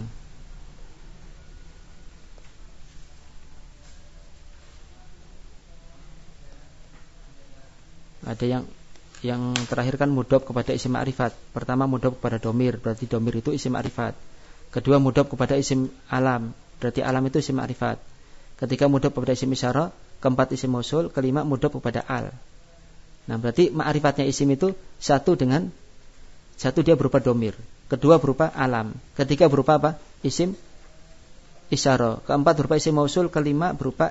Ada yang terakhir kan mudhaf kepada isim ma'rifat. Pertama mudhaf kepada domir, berarti domir itu isim ma'rifat. Kedua mudhaf kepada isim alam, berarti alam itu isim ma'rifat. Ketiga mudhaf kepada isim isyarah, keempat isim mausul, kelima mudhaf kepada al. Nah, berarti ma'rifatnya isim itu satu dia berupa domir, kedua berupa alam, ketiga berupa apa? Isim isyarah, keempat berupa isim mausul, kelima berupa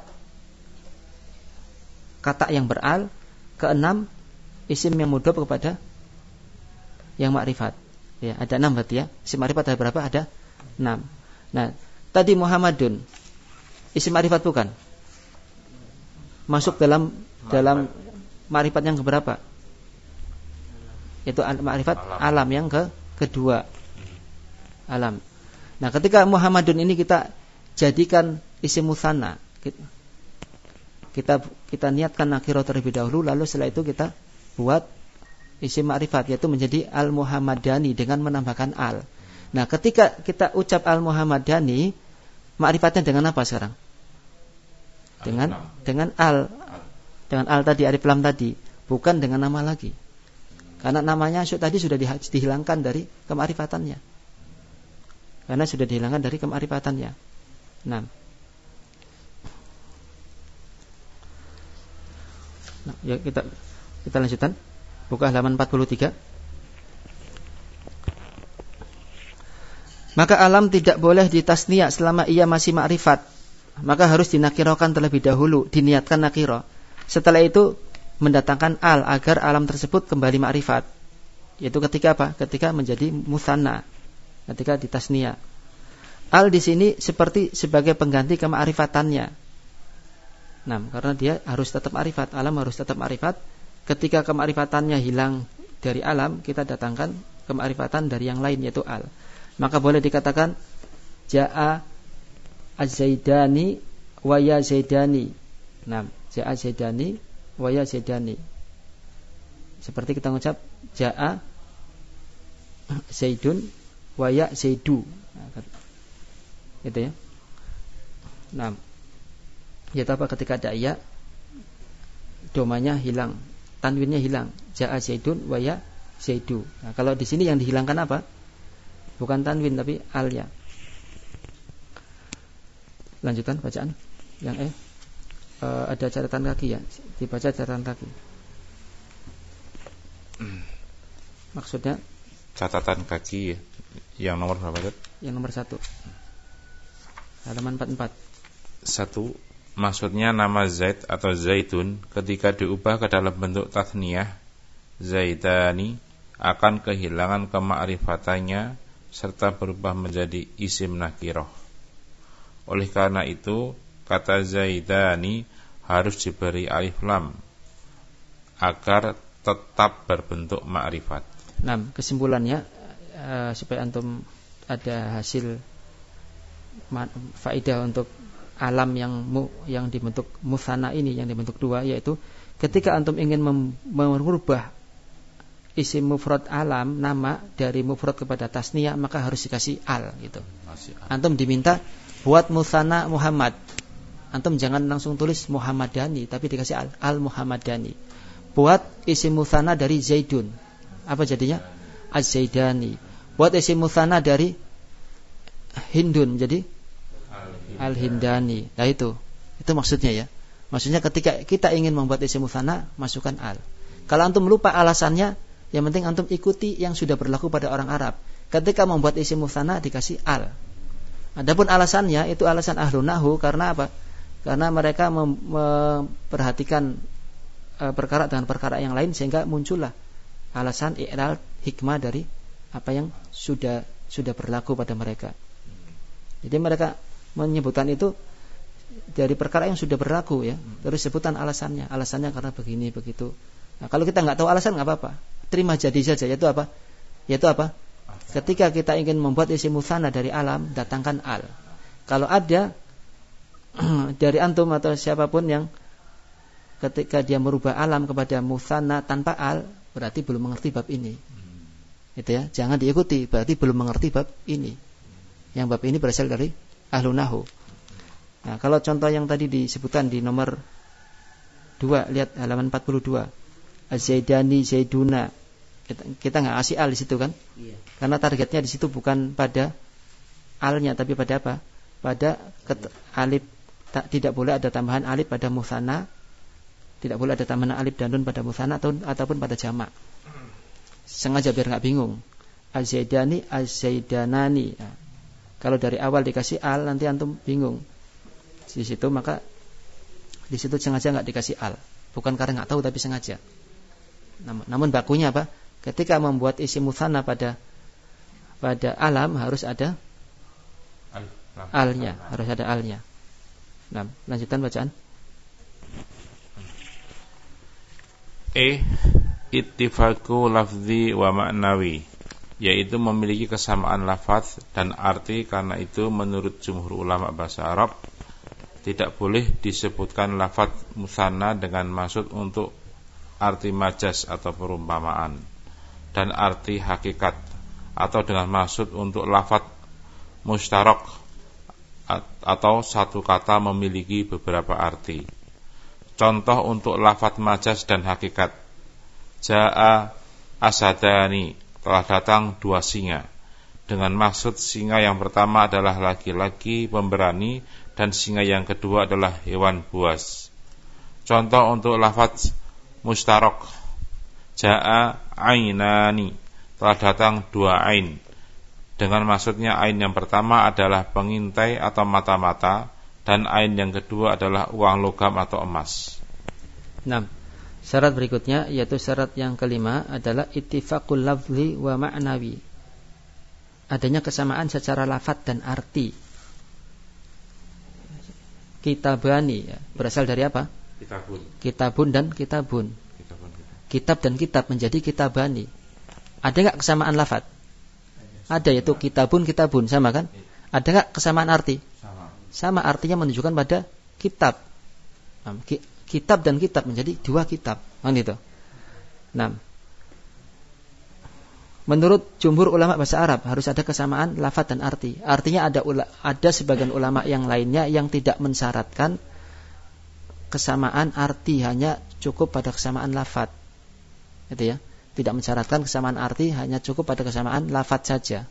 kata yang beral, keenam isim yang mudhaf kepada yang ma'rifat. Ya, ada 6 berarti ya. Isim ma'rifat ada berapa? Ada 6. Nah, tadi Muhammadun isim ma'rifat bukan? Masuk dalam ma'rifat yang keberapa? Itu ma'rifat alam yang kedua. Alam. Nah, ketika Muhammadun ini kita jadikan isim mutsanna, kita niatkan nakirah terlebih dahulu, lalu setelah itu kita buat isim ma'rifat, yaitu menjadi al-Muhammadani dengan menambahkan al. Nah, ketika kita ucap al-Muhammadani, ma'rifatnya dengan apa sekarang? Dengan al. Dengan al tadi, alif lam tadi, bukan dengan nama lagi. Karena namanya tadi sudah dihilangkan dari kema'rifatannya. Karena sudah dihilangkan dari kema'rifatannya. Nah, ya kita lanjutkan. Buka halaman 43. Maka alam tidak boleh ditasniah selama ia masih ma'rifat. Maka harus dinakirahkan terlebih dahulu, diniatkan nakirah. Setelah itu mendatangkan al agar alam tersebut kembali ma'rifat. Yaitu ketika apa? Ketika menjadi mutsanna. Ketika ditasniah. Al di sini seperti sebagai pengganti kema'rifatannya. Nah, karena dia harus tetap ma'rifat, alam harus tetap ma'rifat. Ketika kema'rifatannya hilang dari alam, kita datangkan kema'rifatan dari yang lain, yaitu al. Maka boleh dikatakan ja'a az-zaidani wa ya zaidani. Nah, ja'a zaidani wa ya zaidani. Seperti kita mengucap ja'a zaidun wa ya zaidu. Nah, gitu ya. Nah, yaitu apa? Ketika ada ya, domanya hilang, tanwinnya hilang. Ja'a zaidun wa ya zaidu. Nah, kalau di sini yang dihilangkan apa? Bukan tanwin tapi al-ya. Lanjutan bacaan. Yang ada catatan kaki ya. Dibaca catatan kaki. Maksudnya catatan kaki yang nomor berapa, Dad? Yang nomor 1. Halaman 44. 1. Maksudnya nama Zaid atau Zaitun ketika diubah ke dalam bentuk tathniyah Zaidani akan kehilangan kema'rifatannya serta berubah menjadi isim nakirah. Oleh karena itu, kata Zaidani harus diberi alif lam agar tetap berbentuk ma'rifat. Nah, kesimpulannya supaya antum ada hasil faedah untuk alam yang dibentuk mutsanna ini, yang dibentuk dua, yaitu ketika antum ingin merubah isim mufrad alam, nama dari mufrad kepada tasniyah, maka harus dikasih al gitu. Antum diminta buat mutsanna Muhammad, antum jangan langsung tulis Muhammadani, tapi dikasih al Muhammadani. Buat isim mutsanna dari Zaidun, apa jadinya? Az-Zaidani. Buat isim mutsanna dari Hindun, jadi Al-Hindani. Nah itu maksudnya ya. Maksudnya ketika kita ingin membuat isim mutsanna, masukkan al. Kalau antum lupa alasannya, yang penting antum ikuti yang sudah berlaku pada orang Arab. Ketika membuat isim mutsanna dikasih al. Adapun alasannya itu alasan ahlun nahwu, karena apa? Karena mereka memperhatikan perkara dengan perkara yang lain, sehingga muncullah alasan i'lal hikmah dari apa yang sudah berlaku pada mereka. Jadi mereka menyebutkan itu dari perkara yang sudah berlaku ya. Terus sebutan alasannya karena begini begitu. Nah, kalau kita nggak tahu alasan nggak apa-apa, terima jadi saja. Yaitu apa? Ketika kita ingin membuat isim mutsanna dari alam, datangkan al. Kalau ada dari antum atau siapapun yang ketika dia merubah alam kepada mutsanna tanpa al, berarti belum mengerti bab ini. Itu ya, jangan diikuti, berarti belum mengerti bab ini. Yang bab ini berasal dari ahlun nahwu. Nah, kalau contoh yang tadi disebutkan di nomor 2, lihat halaman 42. Az-Zaidani Zaiduna. Kita enggak kasih al di situ kan? Iya. Karena targetnya di situ bukan pada alnya, tapi pada apa? Pada alif. Tidak boleh ada tambahan alif pada mutsanna. Tidak boleh ada tambahan alif dan nun pada mutsanna ataupun pada jamak. Sengaja biar enggak bingung. Az-Zaidani Az-Zaidanani. Nah, kalau dari awal dikasih al, nanti antum bingung. Di situ maka di situ sengaja enggak dikasih al. Bukan karena enggak tahu, tapi sengaja. Namun bakunya apa? Ketika membuat isim mutsanna pada alam harus ada alnya, harus ada alnya. Nah, lanjutan bacaan. Ittifaqu lafzi wa ma'nawi. yaitu memiliki kesamaan lafaz dan arti. Karena itu menurut jumhur ulama bahasa Arab tidak boleh disebutkan lafaz musanna dengan maksud untuk arti majas atau perumpamaan dan arti hakikat, atau dengan maksud untuk lafaz mustarak atau satu kata memiliki beberapa arti. Contoh untuk lafaz majas dan hakikat: Ja'a asadani, telah datang dua singa, dengan maksud singa yang pertama adalah laki-laki pemberani dan singa yang kedua adalah hewan buas. Contoh untuk lafaz mustarak: Ja'a ainani, telah datang dua ain, dengan maksudnya ain yang pertama adalah pengintai atau mata-mata, dan ain yang kedua adalah uang logam atau emas. 6. Syarat berikutnya yaitu syarat yang kelima adalah ittifaqul lafzi wa ma'nawi. Adanya kesamaan secara lafaz dan arti. Kitabani berasal dari apa? Kitabun dan kitabun. Kitab dan kitab menjadi kitabani. Ada enggak kesamaan lafaz? Ada, yaitu kitabun kitabun, sama kan? Ada enggak kesamaan arti? Sama, artinya menunjukkan pada kitab. Kitab dan kitab menjadi dua kitab, kan itu. 6. Menurut jumhur ulama bahasa Arab harus ada kesamaan lafaz dan arti. Artinya ada sebagian ulama yang lainnya yang tidak mensyaratkan kesamaan arti, hanya cukup pada kesamaan lafaz. Itu ya. Tidak mensyaratkan kesamaan arti, hanya cukup pada kesamaan lafaz saja.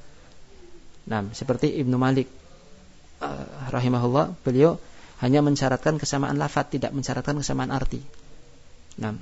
Nah, seperti Ibnu Malik rahimahullah, beliau hanya mensyaratkan kesamaan lafaz, tidak mensyaratkan kesamaan arti. Nah,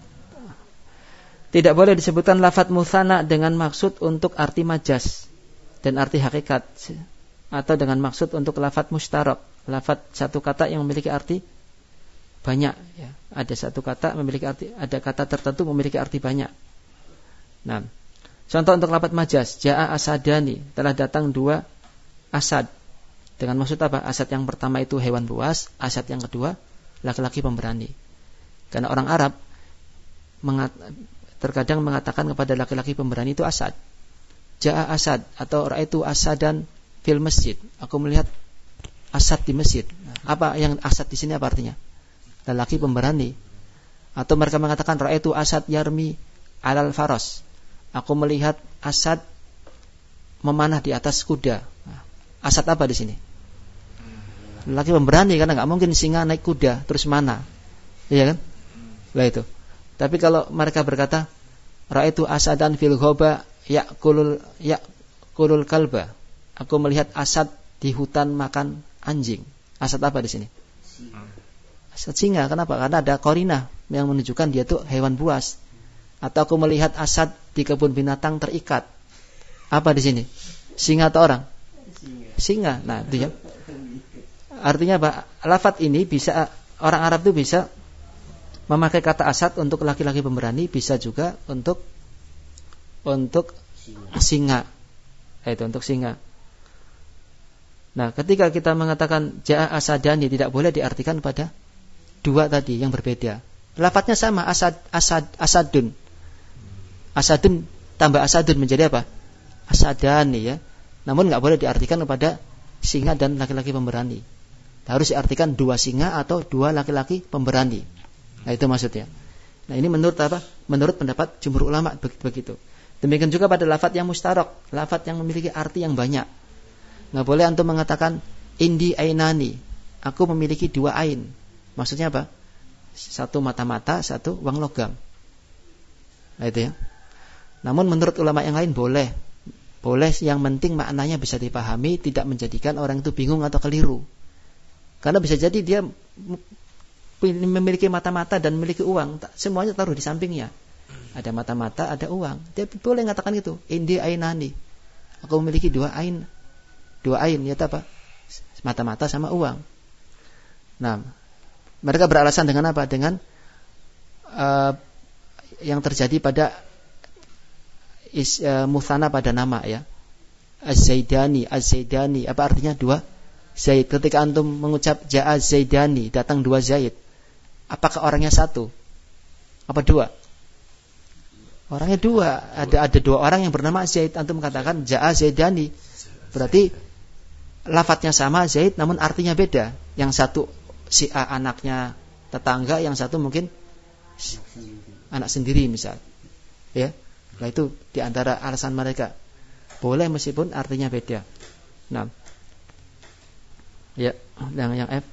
tidak boleh disebutkan lafaz musanna dengan maksud untuk arti majas dan arti hakikat, atau dengan maksud untuk lafaz mustarak, lafaz satu kata yang memiliki arti banyak, ya. Ada satu kata memiliki arti, ada kata tertentu memiliki arti banyak. Nah, contoh untuk lafaz majas: Ja'a asadani, telah datang dua asad. Dengan maksud apa? Asad yang pertama itu hewan buas, asad yang kedua laki-laki pemberani. Karena orang Arab terkadang mengatakan kepada laki-laki pemberani itu asad. Ja'a asad, atau ra'aitu asadan fil masjid, aku melihat asad di masjid. Apa yang asad di sini apa artinya? Lelaki pemberani. Atau mereka mengatakan ra'aitu asad yarmi alal faras, aku melihat asad memanah di atas kuda. Asad apa di sini? Lelaki pemberani, karena nggak mungkin singa naik kuda terus mana, iya kan? Lah itu. Tapi kalau mereka berkata ra'aitu asadan fil ghoba ya'kulul kalba, aku melihat asad di hutan makan anjing. Asad apa di sini? Asad singa. Kenapa? Karena ada qarinah yang menunjukkan dia itu hewan buas. Atau aku melihat asad di kebun binatang terikat. Apa di sini? Singa atau orang? Singa. Nah, itu ya. Artinya apa? Lafaz ini bisa, orang Arab itu bisa memakai kata asad untuk laki-laki pemberani, bisa juga untuk singa. Itu untuk singa. Nah, ketika kita mengatakan ja'a asadani, tidak boleh diartikan pada dua tadi yang berbeda. Lafadznya sama, asadun. Asadun tambah asadun menjadi apa? Asadani, ya. Namun enggak boleh diartikan kepada singa dan laki-laki pemberani. Harus diartikan dua singa atau dua laki-laki pemberani. Nah, itu maksudnya. Nah, ini menurut apa? Menurut pendapat jumhur ulama begitu. Demikian juga pada lafadz yang mustarak, lafadz yang memiliki arti yang banyak. Enggak boleh antum mengatakan indi ainani, aku memiliki dua ain. Maksudnya apa? Satu mata-mata, satu uang logam. Nah, itu ya. Namun menurut ulama yang lain boleh. Boleh, yang penting maknanya bisa dipahami, tidak menjadikan orang itu bingung atau keliru. Karena bisa jadi dia memiliki mata-mata dan memiliki uang, semuanya taruh di sampingnya. Ada mata-mata, ada uang. Dia boleh mengatakan gitu, indi ainani, aku memiliki dua ain, yaitu apa? Mata-mata sama uang. Nah, mereka beralasan dengan apa? Dengan yang terjadi pada muthana pada nama, ya. Az-Zaidani, apa artinya? Dua Zaid. Ketika antum mengucap ja'a Zaidani, datang dua Zaid, apakah orangnya satu? Apa dua? Orangnya dua. Ada dua orang yang bernama Zaid. Antum katakan Ja'a Zaidani. Berarti lafadznya sama Zaid, namun artinya beda. Yang satu si A anaknya tetangga, yang satu mungkin anak sendiri misal. Ya. Nah itu diantara alasan mereka. Boleh meskipun artinya beda. Nah. Ya, yang F.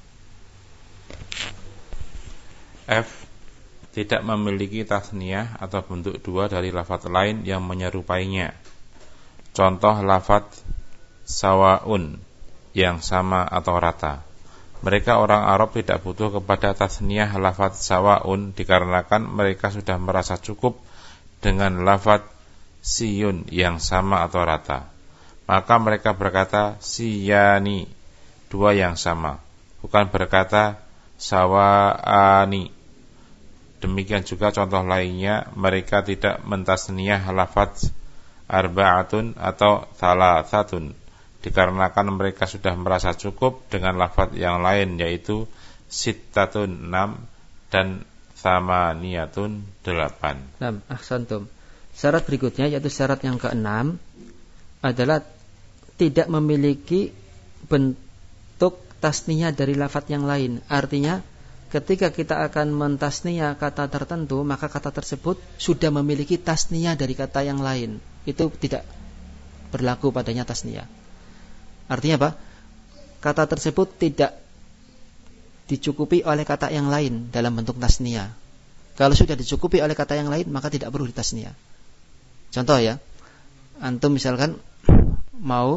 F. Tidak memiliki tasniyah atau bentuk dua dari lafadz lain yang menyerupainya. Contoh lafadz sawaun, yang sama atau rata. Mereka orang Arab tidak butuh kepada tasniyah lafadz sawaun dikarenakan mereka sudah merasa cukup dengan lafadz siyun, yang sama atau rata. Maka mereka berkata siyani, dua yang sama, bukan berkata sawaani. Demikian juga contoh lainnya, mereka tidak mentasniyah lafadz arba'atun atau thalathatun dikarenakan mereka sudah merasa cukup dengan lafadz yang lain, yaitu sittatun 6 dan thamaniyatun 8. Ahsantum. Syarat berikutnya yaitu syarat yang ke-6 adalah tidak memiliki bentuk tasniyah dari lafadz yang lain. Artinya ketika kita akan mentasniyah kata tertentu, maka kata tersebut sudah memiliki tasniyah dari kata yang lain. Itu tidak berlaku padanya tasniyah. Artinya apa? Kata tersebut tidak dicukupi oleh kata yang lain dalam bentuk tasniyah. Kalau sudah dicukupi oleh kata yang lain, maka tidak perlu ditasniyah. Contoh ya, antum misalkan mau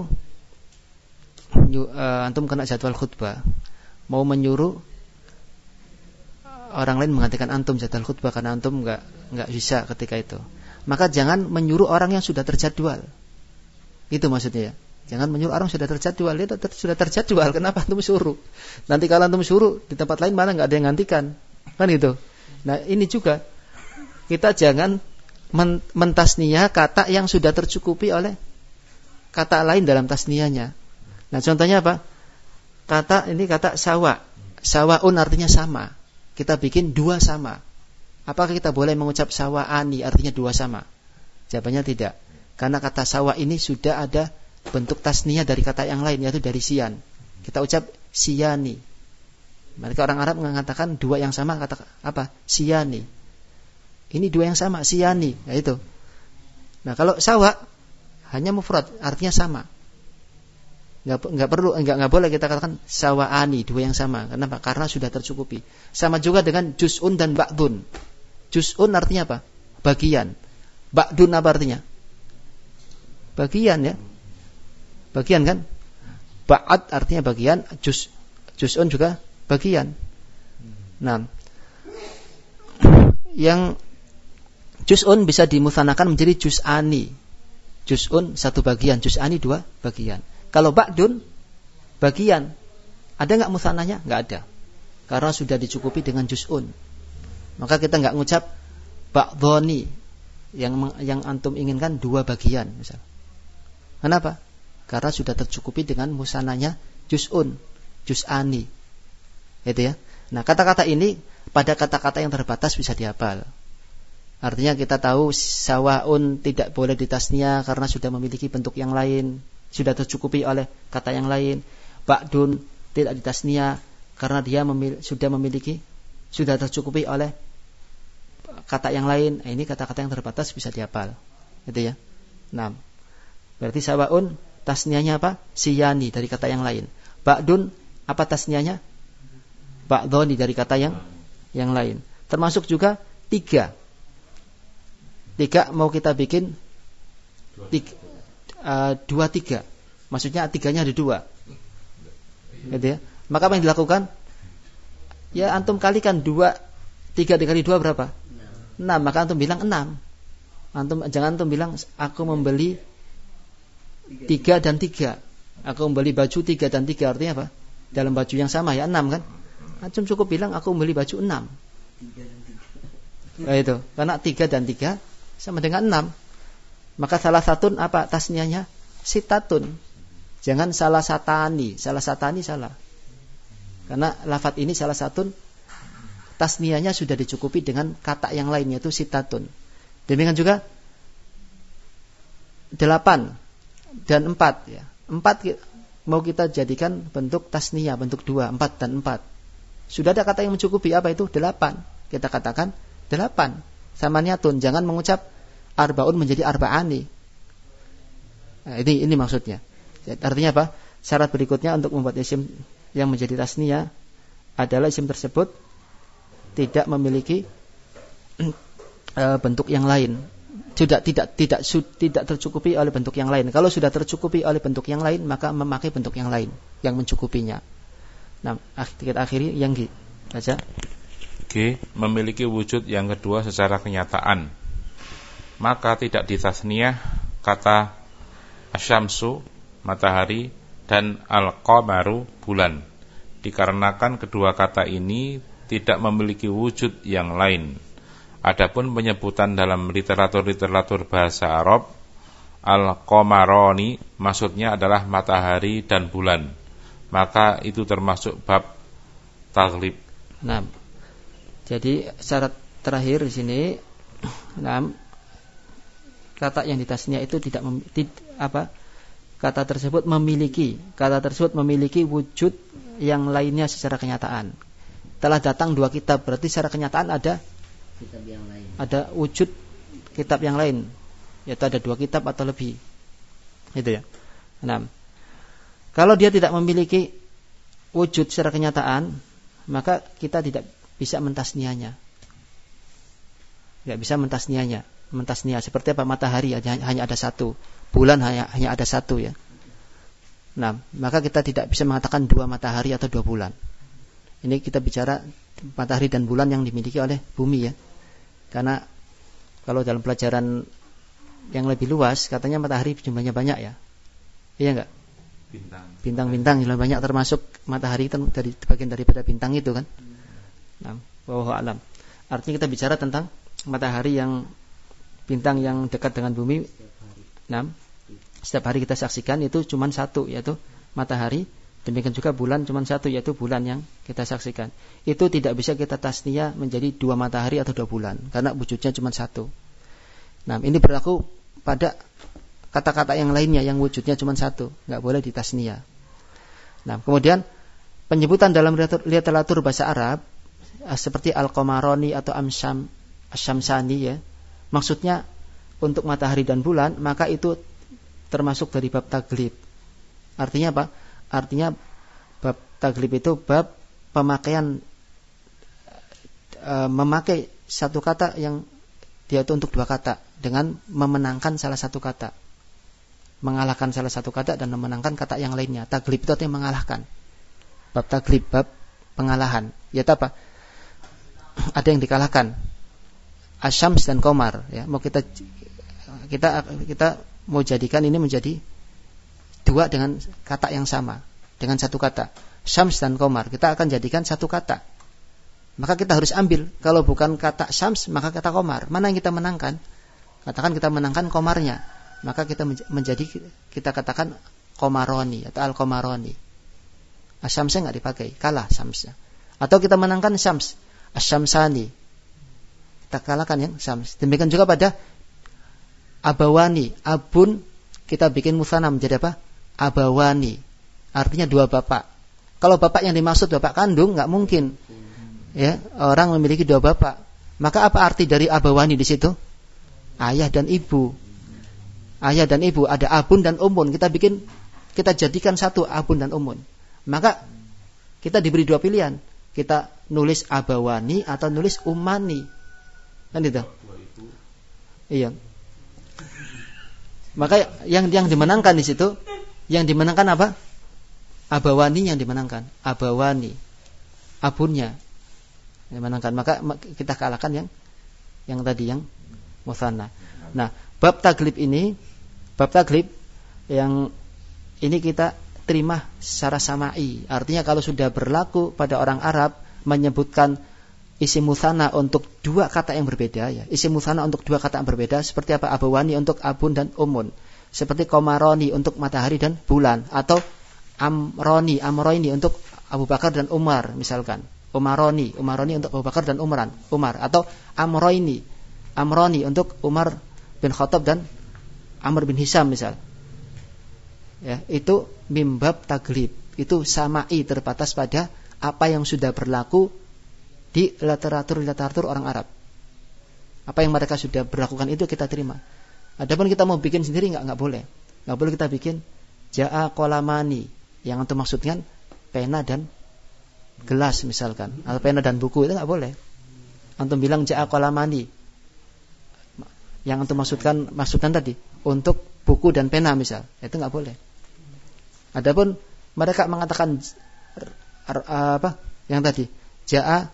antum kena jadwal khutbah, mau menyuruh orang lain menggantikan antum jadwal khutbah karena antum enggak bisa ketika itu. Maka jangan menyuruh orang yang sudah terjadwal. Itu maksudnya ya. Jangan menyuruh orang sudah terjadwal. Dia sudah terjadwal, kenapa antum suruh? Nanti kalau antum suruh di tempat lain mana enggak ada yang gantikan. Kan gitu. Nah, ini juga kita jangan mentasniyah kata yang sudah tercukupi oleh kata lain dalam tasniyahnya. Nah, contohnya apa? Kata sawa. Sawaun artinya sama. Kita bikin dua sama. Apakah kita boleh mengucap sawaani artinya dua sama? Jawabannya tidak. Karena kata sawa ini sudah ada bentuk tasniyah dari kata yang lain, yaitu dari sian. Kita ucap siyani. Mereka orang Arab mengatakan dua yang sama, kata apa? Siyani. Ini dua yang sama, siyani. Nah itu. Nah kalau sawa hanya mufrad, artinya sama. Enggak boleh kita katakan sawaani, dua yang sama. Kenapa? Karena sudah tercukupi. Sama juga dengan juz'un dan ba'dun. Juz'un artinya apa? Bagian. Ba'dun apa artinya? Bagian ya. Bagian kan? Ba'ad artinya bagian, juz'un juga bagian. Nah, yang juz'un bisa dimutsanakan menjadi juz'ani. Juz'un satu bagian, juz'ani dua bagian. Kalau ba'dun bagian, ada enggak mutsananya? Enggak ada. Karena sudah dicukupi dengan juz'un. Maka kita enggak ngucap ba'dhoni yang antum inginkan dua bagian misal. Kenapa? Karena sudah tercukupi dengan musananya juz'un, juz'ani. Itu ya. Nah, kata-kata ini pada kata-kata yang terbatas bisa dihafal. Artinya kita tahu sawaun tidak boleh ditasniyah karena sudah memiliki bentuk yang lain, sudah tercukupi oleh kata yang lain. Ba'dun tidak ditasniyah karena dia sudah tercukupi oleh kata yang lain. Nah, ini kata-kata yang terbatas bisa dihafal. Gitu ya. Nah, berarti sawaun tasniyahnya apa? Siyani dari kata yang lain. Ba'dun apa tasniyahnya? Ba'dhoni dari kata yang lain. Termasuk juga tiga. Tiga mau kita bikin dua tiga. Maksudnya tiganya ada dua. Gitu ya. Maka apa yang dilakukan? Ya antum kalikan 3 dikali 2 berapa? 6. Maka antum bilang 6. Jangan antum bilang aku membeli 3 dan 3. Aku membeli baju 3 dan 3. Artinya apa? Dalam baju yang sama ya 6 kan? Antum cukup bilang aku membeli baju 6. Nah itu. Karena 3 dan 3 sama dengan 6. Maka salah satu apa tasniyahnya? Sitatun. Jangan salah satani. Salah satani salah. Karena lafadz ini salah satu tasniyahnya sudah dicukupi dengan kata yang lain, yaitu sitatun. Demikian juga 8 dan 4 ya. 4 mau kita jadikan bentuk tasniyah, bentuk 2, 4 dan 4. Sudah ada kata yang mencukupi, apa itu? 8. Kita katakan 8. Samaniyatun, jangan mengucap arbaun menjadi arba'ani. Nah, ini maksudnya. Artinya apa? Syarat berikutnya untuk membuat isim yang menjadi tasniyah adalah isim tersebut tidak memiliki bentuk yang lain. Tidak tercukupi oleh bentuk yang lain. Kalau sudah tercukupi oleh bentuk yang lain, maka memakai bentuk yang lain yang mencukupinya. Nah, kita akhiri yang G saja. G, memiliki wujud yang kedua secara kenyataan. Maka tidak ditasniyah kata asyamsu, matahari, dan al-qamaru, bulan. Dikarenakan kedua kata ini tidak memiliki wujud yang lain. Adapun penyebutan dalam literatur bahasa Arab, al-qamaroni maksudnya adalah matahari dan bulan. Maka itu termasuk bab taghlib. Nah, jadi syarat terakhir di sini, kata yang ditasniyah itu kata tersebut memiliki wujud yang lainnya secara kenyataan. Telah datang 2 kitab, berarti secara kenyataan ada kitab yang lain. Ada wujud kitab yang lain, yaitu ada 2 kitab atau lebih. Itu ya. Nah, kalau dia tidak memiliki wujud secara kenyataan, maka kita tidak bisa mentasniahnya. Tidak bisa mentasniahnya. Mentasniah seperti apa? Matahari hanya ada 1, bulan hanya ada 1 ya. Nah, maka kita tidak bisa mengatakan 2 matahari atau 2 bulan. Ini kita bicara matahari dan bulan yang dimiliki oleh bumi ya. Karena kalau dalam pelajaran yang lebih luas, katanya matahari jumlahnya banyak ya. Iya enggak? Bintang-bintang jumlahnya banyak, termasuk matahari kan dari bagian daripada bintang itu kan. Nah, wallahu a'lam. Artinya kita bicara tentang matahari yang bintang yang dekat dengan bumi. Nah, setiap hari kita saksikan itu cuma 1, yaitu matahari. Demikian juga bulan cuma 1, yaitu bulan yang kita saksikan. Itu tidak bisa kita tasniyah menjadi 2 matahari atau 2 bulan, karena wujudnya cuma 1. Nah, ini berlaku pada kata-kata yang lainnya yang wujudnya cuma 1, nggak boleh ditasniyah. Nah, kemudian penyebutan dalam literatur bahasa Arab seperti al-qamaroni atau asyamsani ya, maksudnya untuk matahari dan bulan, maka itu termasuk dari bab taglib. Artinya apa? Artinya bab taglib itu bab pemakaian memakai satu kata yang dia itu untuk 2 kata dengan memenangkan salah satu kata, mengalahkan salah satu kata dan memenangkan kata yang lainnya. Taglib itu artinya mengalahkan. Bab taglib, bab pengalahan. Yaitu apa? Ada yang dikalahkan. Asyams dan qamar ya. Mau kita mau jadikan ini menjadi 2 dengan kata yang sama, dengan satu kata. Syams dan qamar kita akan jadikan satu kata. Maka kita harus ambil, kalau bukan kata syams maka kata qamar. Mana yang kita menangkan? Katakan kita menangkan qamarnya, maka kita kita katakan qamaroni atau al-qamaroni. Asyamsnya enggak dipakai, kalah syamsnya. Atau kita menangkan syams, asyamsani. Kita kalahkan yang syams. Demikian juga pada abawani, abun kita bikin musanna menjadi apa? Abawani. Artinya 2 bapak. Kalau bapak yang dimaksud bapak kandung, enggak mungkin. Ya, orang memiliki 2 bapak. Maka apa arti dari abawani di situ? Ayah dan ibu. Ayah dan ibu, ada abun dan umun. Kita jadikan satu abun dan umun. Maka kita diberi 2 pilihan. Kita nulis abawani atau nulis umani. Kan itu? Iya. Maka yang dimenangkan di situ, yang dimenangkan apa? Abawani yang dimenangkan. Abawani, abunnya dimenangkan. Maka kita kalahkan yang tadi yang musanna. Nah, bab taglib yang ini kita terima secara sama'i. Artinya kalau sudah berlaku pada orang Arab menyebutkan isim musanna untuk 2 kata yang berbeda ya. Isim musanna untuk 2 kata yang berbeda seperti apa? Abawani untuk abun dan umun. Seperti qamaroni untuk matahari dan bulan, atau amroini untuk Abu Bakar dan Umar misalkan. Umaroni untuk Abu Bakar dan Umar, atau amroini Amrani untuk Umar bin Khattab dan Amr bin Hisham misal. Ya, itu mimbab taglib. Itu samai, terbatas pada apa yang sudah berlaku di literatur orang Arab. Apa yang mereka sudah berlakukan itu kita terima. Adapun kita mau bikin sendiri enggak boleh. Enggak boleh kita bikin ja'a qalamani, yang antum maksudkan pena dan gelas misalkan, atau pena dan buku, itu enggak boleh. Antum bilang ja'a qalamani, yang antum maksudkan tadi untuk buku dan pena misal, itu enggak boleh. Adapun mereka mengatakan yang tadi ja'a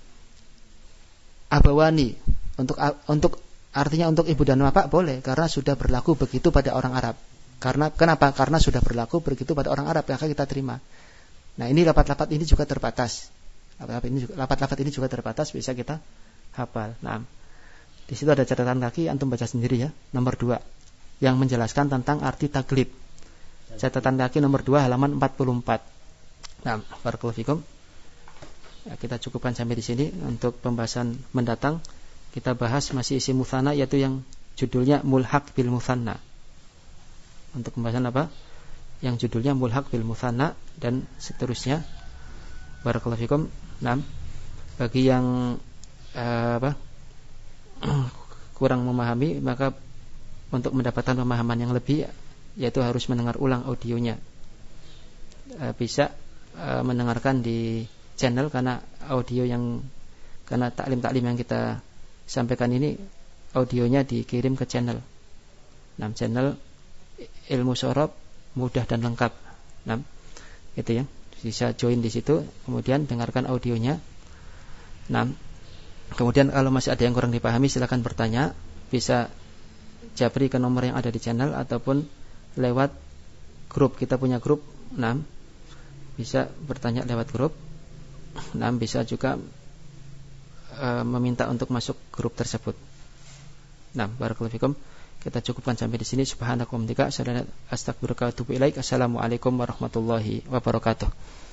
abawani, untuk artinya untuk ibu dan bapak boleh, karena sudah berlaku begitu pada orang Arab. Kenapa? Karena sudah berlaku begitu pada orang Arab, maka kita terima. Nah, ini lafaz-lafaz ini juga terbatas. Lafaz-lafaz ini juga terbatas, bisa kita hafal. Nah, di situ ada catatan kaki, antum baca sendiri ya, nomor 2, yang menjelaskan tentang arti taglib. Catatan kaki nomor 2 halaman 44. Nah, barakallahu fikum. Ya, kita cukupkan sampai di sini. Untuk pembahasan mendatang kita bahas masih isim mutsanna, yaitu yang judulnya mulhaq bil mutsanna. Untuk pembahasan apa? Yang judulnya mulhaq bil mutsanna dan seterusnya. Barakallahu fikum. Nah, bagi yang kurang memahami, maka untuk mendapatkan pemahaman yang lebih, yaitu harus mendengar ulang audionya. Bisa mendengarkan di channel, karena taklim-taklim yang kita sampaikan ini audionya dikirim ke channel. Channel Ilmu Shorob Mudah dan Lengkap. Itu ya. Bisa join di situ, kemudian dengarkan audionya. Kemudian kalau masih ada yang kurang dipahami, silakan bertanya. Bisa japri ke nomor yang ada di channel ataupun lewat grup. Kita punya grup. Bisa bertanya lewat grup. Bisa juga meminta untuk masuk grup tersebut. Barakallahu fikum. Kita cukupkan sampai di sini. Subhanakallahumma wa bihamdika asyhadu an la ilaha illa anta astaghfiruka wa atubu ilaik. Assalamualaikum warahmatullahi wabarakatuh.